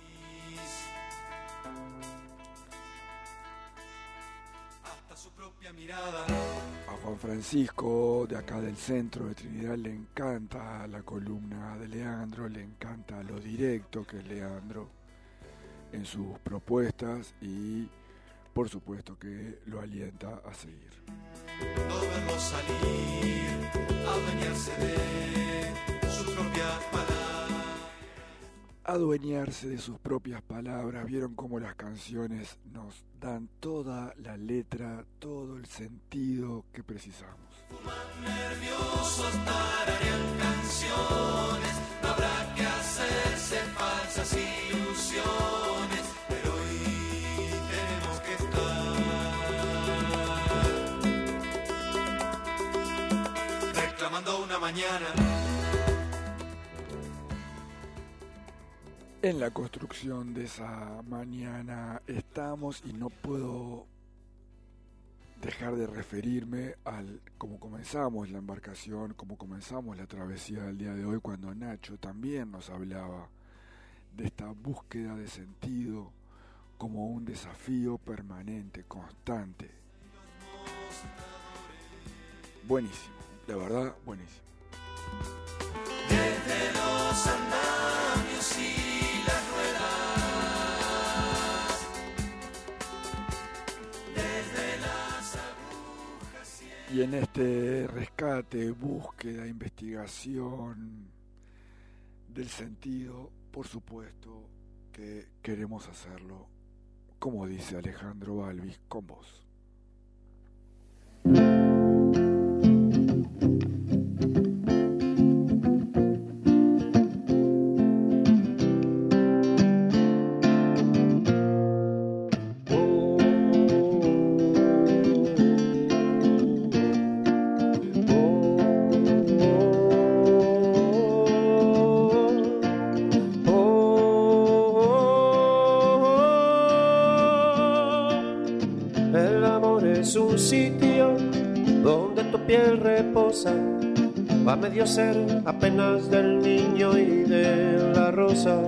Hasta su propia mirada. A Juan Francisco, de acá del centro de Trinidad, le encanta la columna de Leandro, le encanta lo directo que es Leandro en sus propuestas y por supuesto que lo alienta a seguir. No verlos salir, adueñarse de sus propias palabras. Adueñarse de sus propias palabras. Vieron cómo las canciones nos dan toda la letra, todo el sentido que precisamos. Fuman nerviosos, tararean canciones. No habrá que hacerse falsas ilusiones, pero hoy tenemos que estar reclamando una mañana. En la construcción de esa mañana estamos y no puedo dejar de referirme al cómo comenzamos la embarcación, cómo comenzamos la travesía del día de hoy, cuando Nacho también nos hablaba de esta búsqueda de sentido como un desafío permanente, constante. Buenísimo, la verdad, buenísimo. Desde los andamios y las ruedas, desde las agujas Y en este rescate, búsqueda, investigación del sentido, por supuesto que queremos hacerlo, como dice Alejandro Balvis, con vos. El amor es un sitio donde tu piel reposa, va medio ser apenas del niño y de la rosa.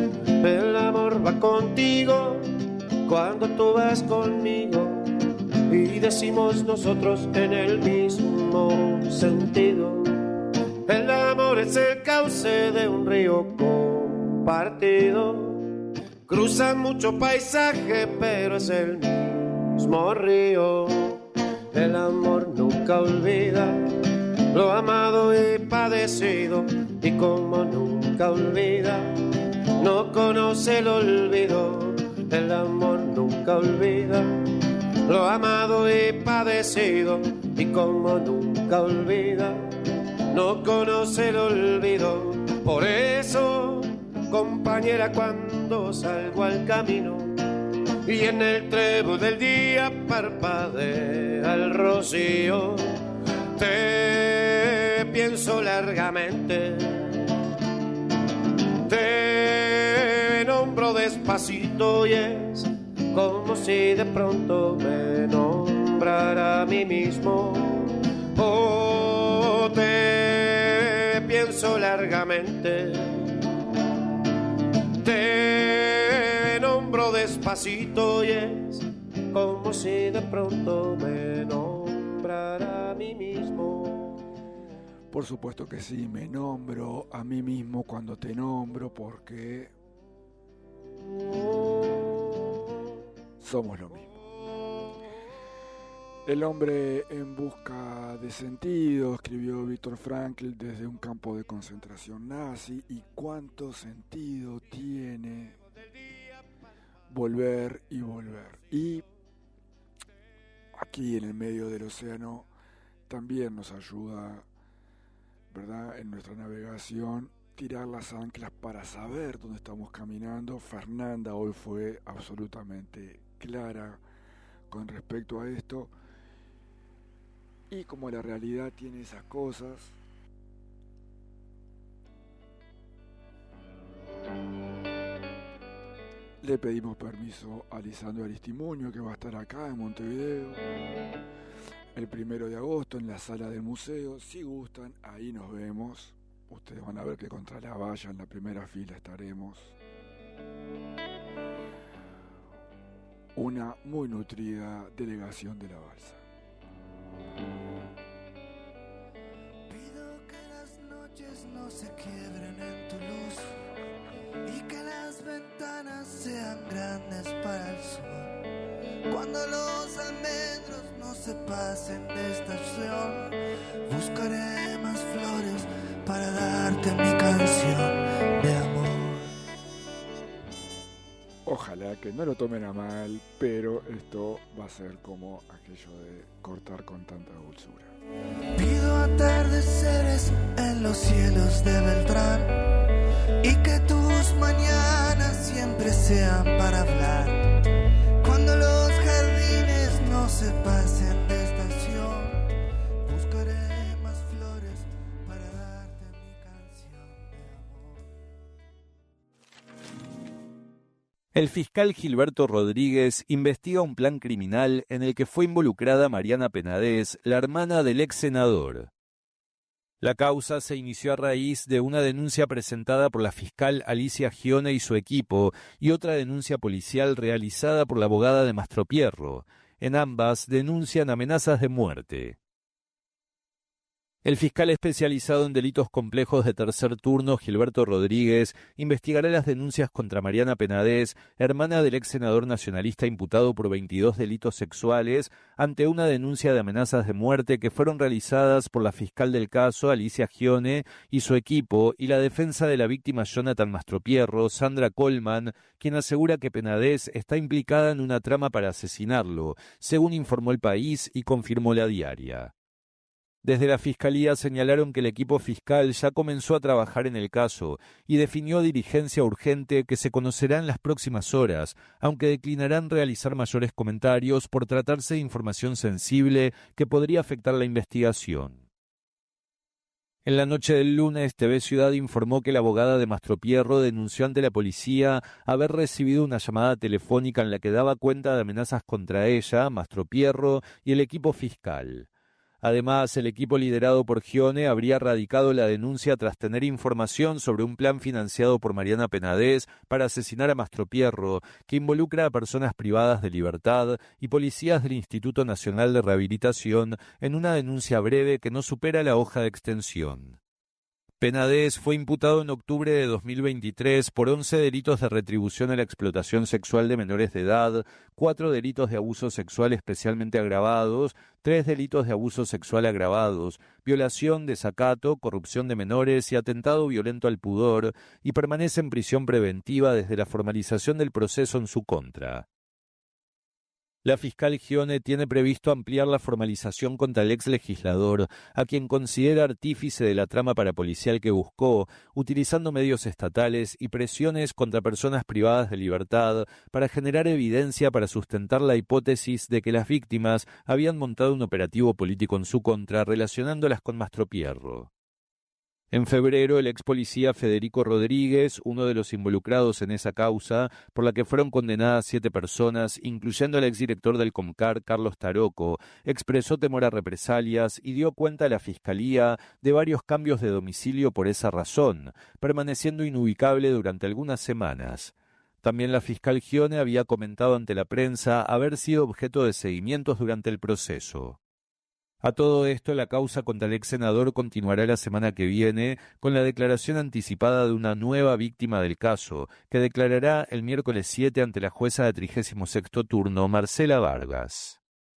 El amor va contigo cuando tú vas conmigo, y decimos nosotros en el mismo sentido. El amor es el cauce de un río compartido. Cruzan mucho paisaje, pero es el mismo río. El amor nunca olvida lo amado y padecido, y como nunca olvida, no conoce el olvido. El amor nunca olvida lo amado y padecido, y como nunca olvida, no conoce el olvido. Por eso, compañera, cuando salgo al camino y en el trébol del día parpadea el rocío, te pienso largamente, te nombro despacito y es como si de pronto me nombrara a mí mismo. Oh, te pienso largamente, te nombro despacito y es como si de pronto me nombrara a mí mismo. Por supuesto que sí, me nombro a mí mismo cuando te nombro, porque somos lo mismo. El hombre en busca de sentido, escribió Viktor Frankl desde un campo de concentración nazi. ¿Y cuánto sentido tiene volver y volver? Y aquí en el medio del océano también nos ayuda, ¿verdad?, en nuestra navegación, tirar las anclas para saber dónde estamos caminando. Fernanda hoy fue absolutamente clara con respecto a esto. Y como la realidad tiene esas cosas, le pedimos permiso a Lisandro Aristimuño, que va a estar acá en Montevideo el 1 de agosto en la sala del museo. Si gustan, ahí nos vemos. Ustedes van a ver que contra la valla en la primera fila estaremos. Una muy nutrida delegación de la Balsa. Pido que las noches no se quiebren en tu luz y que las ventanas sean grandes para el sol. Cuando los almendros no se pasen de estación, buscaré más flores para darte mi canción de amor. Ojalá que no lo tomen a mal, pero esto va a ser como aquello de cortar con tanta dulzura. Pido atardeceres en los cielos de Beltrán y que tus mañanas siempre sean para hablar. Cuando los jardines no se pasen de estación, buscaré más flores para darte mi canción de amor. El fiscal Gilberto Rodríguez investiga un plan criminal en el que fue involucrada Mariana Penades, la hermana del ex senador. La causa se inició a raíz de una denuncia presentada por la fiscal Alicia Gione y su equipo y otra denuncia policial realizada por la abogada de Mastropierro. En ambas denuncian amenazas de muerte. El fiscal especializado en delitos complejos de tercer turno, Gilberto Rodríguez, investigará las denuncias contra Mariana Penades, hermana del ex senador nacionalista imputado por 22 delitos sexuales, ante una denuncia de amenazas de muerte que fueron realizadas por la fiscal del caso, Alicia Gione, y su equipo, y la defensa de la víctima Jonathan Mastropierro, Sandra Coleman, quien asegura que Penades está implicada en una trama para asesinarlo, según informó El País y confirmó La Diaria. Desde la Fiscalía señalaron que el equipo fiscal ya comenzó a trabajar en el caso y definió diligencia urgente que se conocerá en las próximas horas, aunque declinarán realizar mayores comentarios por tratarse de información sensible que podría afectar la investigación. En la noche del lunes, TV Ciudad informó que la abogada de Mastropierro denunció ante la policía haber recibido una llamada telefónica en la que daba cuenta de amenazas contra ella, Mastropierro y el equipo fiscal. Además, el equipo liderado por Gione habría radicado la denuncia tras tener información sobre un plan financiado por Mariana Penades para asesinar a Mastropierro, que involucra a personas privadas de libertad y policías del Instituto Nacional de Rehabilitación en una denuncia breve que no supera la hoja de extensión. Penades fue imputado en octubre de 2023 por 11 delitos de retribución a la explotación sexual de menores de edad, 4 delitos de abuso sexual especialmente agravados, 3 delitos de abuso sexual agravados, violación, desacato, corrupción de menores y atentado violento al pudor, y permanece en prisión preventiva desde la formalización del proceso en su contra. La fiscal Gione tiene previsto ampliar la formalización contra el ex legislador, a quien considera artífice de la trama parapolicial que buscó, utilizando medios estatales y presiones contra personas privadas de libertad para generar evidencia para sustentar la hipótesis de que las víctimas habían montado un operativo político en su contra relacionándolas con Mastropierro. En febrero, el ex policía Federico Rodríguez, uno de los involucrados en esa causa, por la que fueron condenadas 7 personas, incluyendo al exdirector del Comcar, Carlos Taroco, expresó temor a represalias y dio cuenta a la Fiscalía de varios cambios de domicilio por esa razón, permaneciendo inubicable durante algunas semanas. También la fiscal Gione había comentado ante la prensa haber sido objeto de seguimientos durante el proceso. A todo esto, la causa contra el ex senador continuará la semana que viene con la declaración anticipada de una nueva víctima del caso, que declarará el miércoles 7 ante la jueza de 36º turno, Marcela Vargas.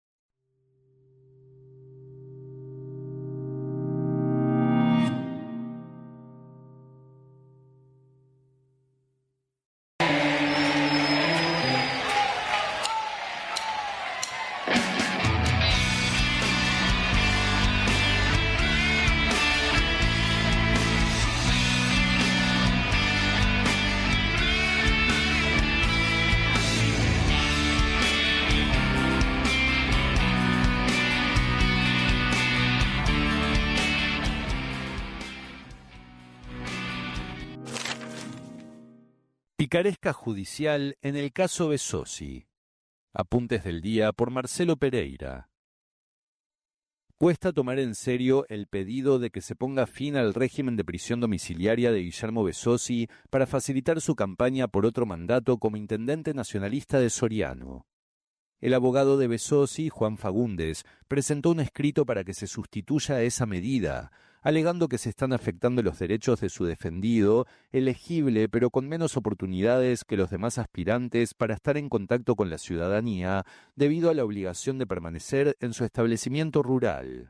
Picaresca judicial en el caso Besozzi. Apuntes del día por Marcelo Pereira. Cuesta tomar en serio el pedido de que se ponga fin al régimen de prisión domiciliaria de Guillermo Besozzi para facilitar su campaña por otro mandato como intendente nacionalista de Soriano. El abogado de Besozzi, Juan Fagundes, presentó un escrito para que se sustituya esa medida, alegando que se están afectando los derechos de su defendido, elegible pero con menos oportunidades que los demás aspirantes para estar en contacto con la ciudadanía, debido a la obligación de permanecer en su establecimiento rural.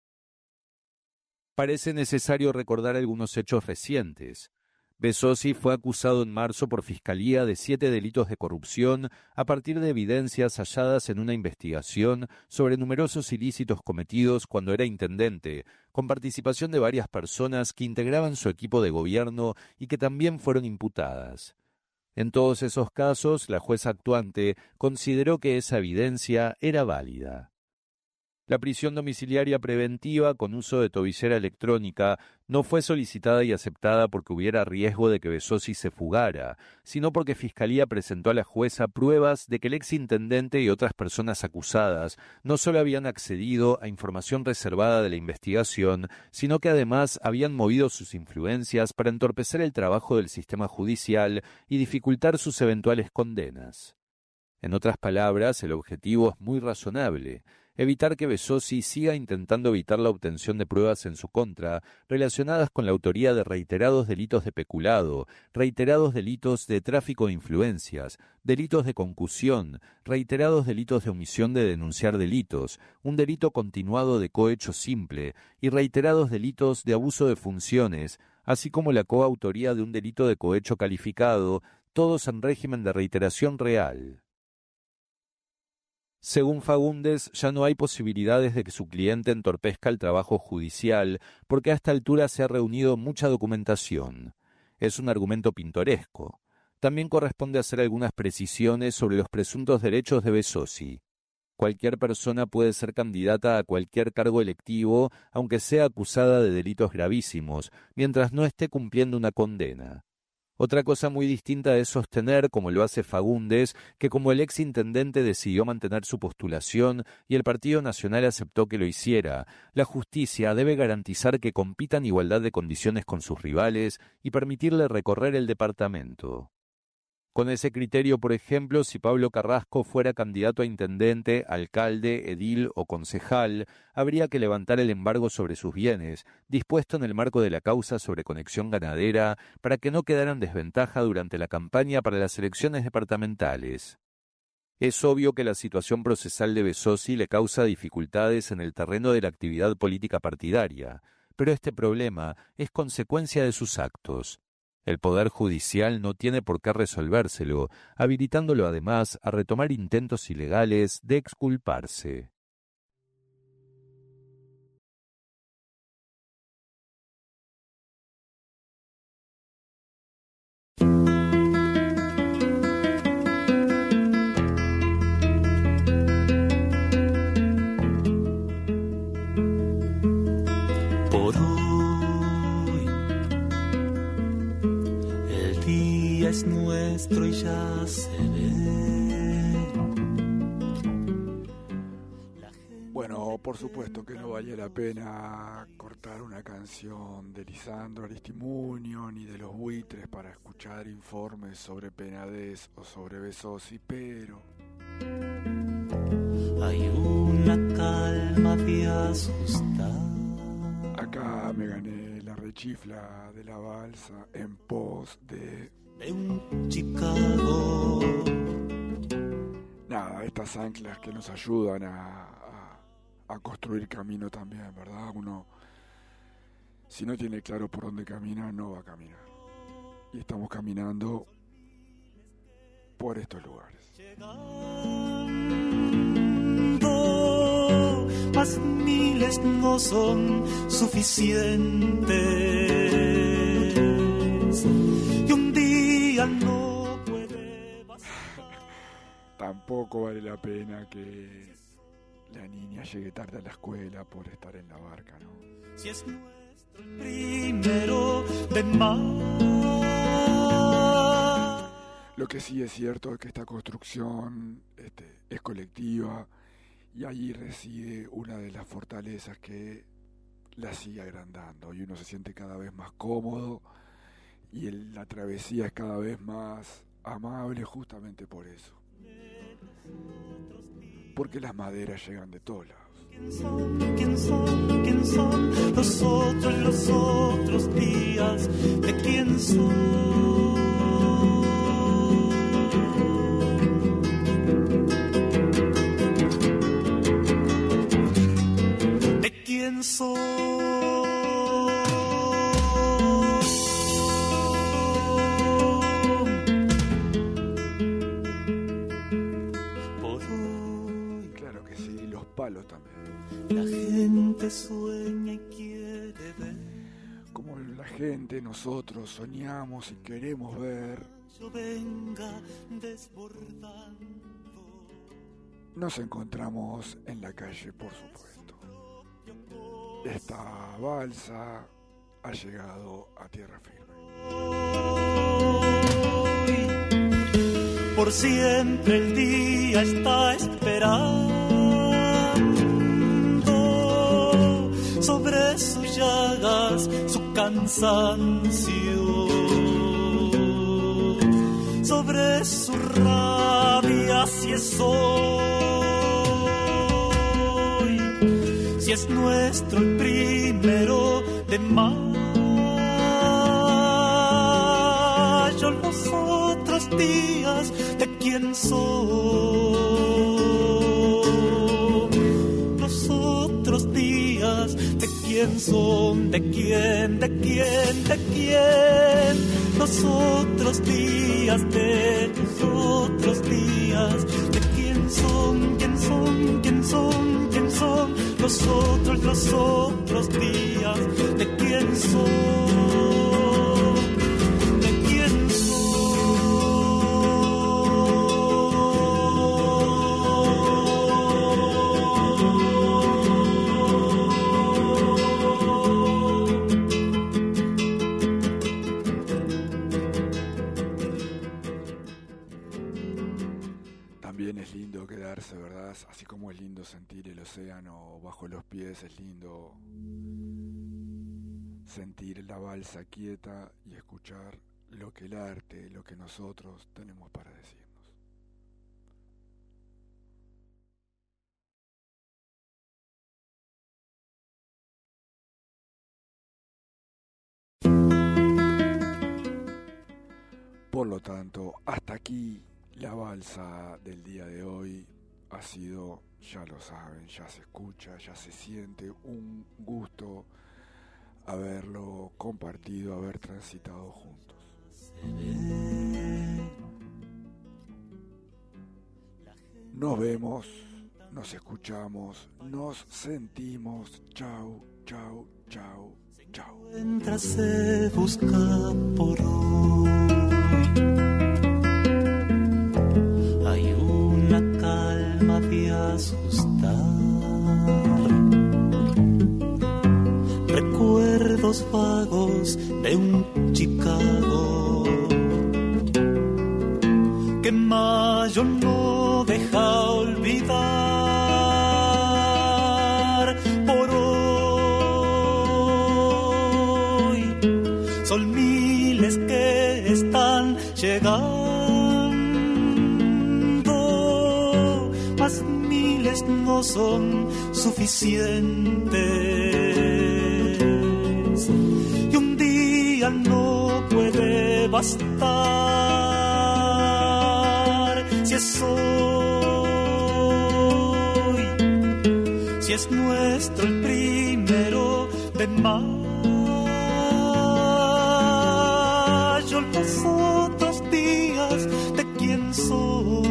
Parece necesario recordar algunos hechos recientes. Besozzi fue acusado en marzo por Fiscalía de 7 delitos de corrupción a partir de evidencias halladas en una investigación sobre numerosos ilícitos cometidos cuando era intendente, con participación de varias personas que integraban su equipo de gobierno y que también fueron imputadas. En todos esos casos, la jueza actuante consideró que esa evidencia era válida. La prisión domiciliaria preventiva con uso de tobillera electrónica no fue solicitada y aceptada porque hubiera riesgo de que Besozzi se fugara, sino porque Fiscalía presentó a la jueza pruebas de que el exintendente y otras personas acusadas no solo habían accedido a información reservada de la investigación, sino que además habían movido sus influencias para entorpecer el trabajo del sistema judicial y dificultar sus eventuales condenas. En otras palabras, el objetivo es muy razonable: evitar que Besozzi siga intentando evitar la obtención de pruebas en su contra relacionadas con la autoría de reiterados delitos de peculado, reiterados delitos de tráfico de influencias, delitos de concusión, reiterados delitos de omisión de denunciar delitos, un delito continuado de cohecho simple y reiterados delitos de abuso de funciones, así como la coautoría de un delito de cohecho calificado, todos en régimen de reiteración real. Según Fagundes, ya no hay posibilidades de que su cliente entorpezca el trabajo judicial porque a esta altura se ha reunido mucha documentación. Es un argumento pintoresco. También corresponde hacer algunas precisiones sobre los presuntos derechos de Besozzi. Cualquier persona puede ser candidata a cualquier cargo electivo, aunque sea acusada de delitos gravísimos, mientras no esté cumpliendo una condena. Otra cosa muy distinta es sostener, como lo hace Fagundes, que como el exintendente decidió mantener su postulación y el Partido Nacional aceptó que lo hiciera, la justicia debe garantizar que compita en igualdad de condiciones con sus rivales y permitirle recorrer el departamento. Con ese criterio, por ejemplo, si Pablo Carrasco fuera candidato a intendente, alcalde, edil o concejal, habría que levantar el embargo sobre sus bienes, dispuesto en el marco de la causa sobre conexión ganadera, para que no quedara en desventaja durante la campaña para las elecciones departamentales. Es obvio que la situación procesal de Bezosi le causa dificultades en el terreno de la actividad política partidaria, pero este problema es consecuencia de sus actos. El Poder Judicial no tiene por qué resolvérselo, habilitándolo además a retomar intentos ilegales de exculparse. Es nuestro y ya se ve. Bueno, por supuesto que no vale la pena cortar una canción de Lisandro Aristimuño ni de Los Buitres para escuchar informes sobre Penades o sobre Bezosi, pero hay una calma de asustar. Acá me gané la rechifla de la balsa en pos de un Chicago. Nada, estas anclas que nos ayudan a construir camino también, ¿verdad? Uno, si no tiene claro por dónde camina, no va a caminar. Y estamos caminando por estos lugares. Más miles no son suficientes. Y un día no puede bastar. Tampoco vale la pena que la niña llegue tarde a la escuela por estar en la barca, ¿no? Si es nuestro primero de mayo. Lo que sí es cierto es que esta construcción es colectiva y allí reside una de las fortalezas que la sigue agrandando y uno se siente cada vez más cómodo y la travesía es cada vez más amable justamente por eso. Porque las maderas llegan de todos lados. ¿Quién son los otros días? ¿De quién son? ¿De quién son? Palos también. La gente sueña y quiere ver. Como la gente, nosotros soñamos y queremos ver. Yo venga desbordando. Nos encontramos en la calle, por supuesto. Esta balsa ha llegado a tierra firme. Por siempre el día está esperando. Sobre sus llagas, su cansancio, sobre su rabia, si es hoy, si es nuestro el primero de mayo, los otros días, ¿de quién son? Los otros días, ¿de quién son? ¿De quién? ¿De quién? ¿De quién? Los otros días, de los otros días, ¿de quién son? ¿Quién son? ¿Quién son? ¿Quién son? Los otros días, ¿de quién son? océano bajo los pies, es lindo sentir la balsa quieta y escuchar lo que el arte, lo que nosotros tenemos para decirnos. Por lo tanto, hasta aquí la balsa del día de hoy ha sido, ya lo saben, ya se escucha, ya se siente, un gusto haberlo compartido, haber transitado juntos. Nos vemos, nos escuchamos, nos sentimos. Chau, chau, chau, chau. Mientras se busca por hoy, hay una calma de asustar, recuerdos vagos de un Chicago que mayo no deja olvidar. Por hoy son miles que están llegando, mas miles no son suficientes, y un día no puede bastar. Si es hoy, si es nuestro el primero de mayo, los otros días de quién son,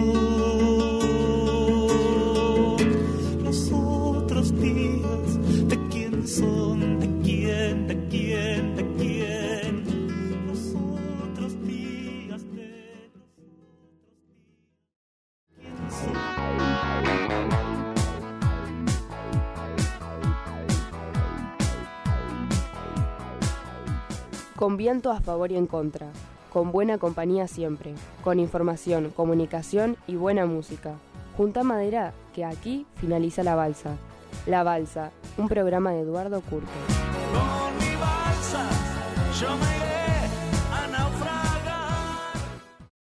los otros días de quién son, de quién, de quién, de quién, los otros días de quién son. Con viento a favor y en contra, con buena compañía siempre, con información, comunicación y buena música. Junta madera que aquí finaliza la balsa. La balsa, un programa de Eduardo Curto. Con mi balsa, yo me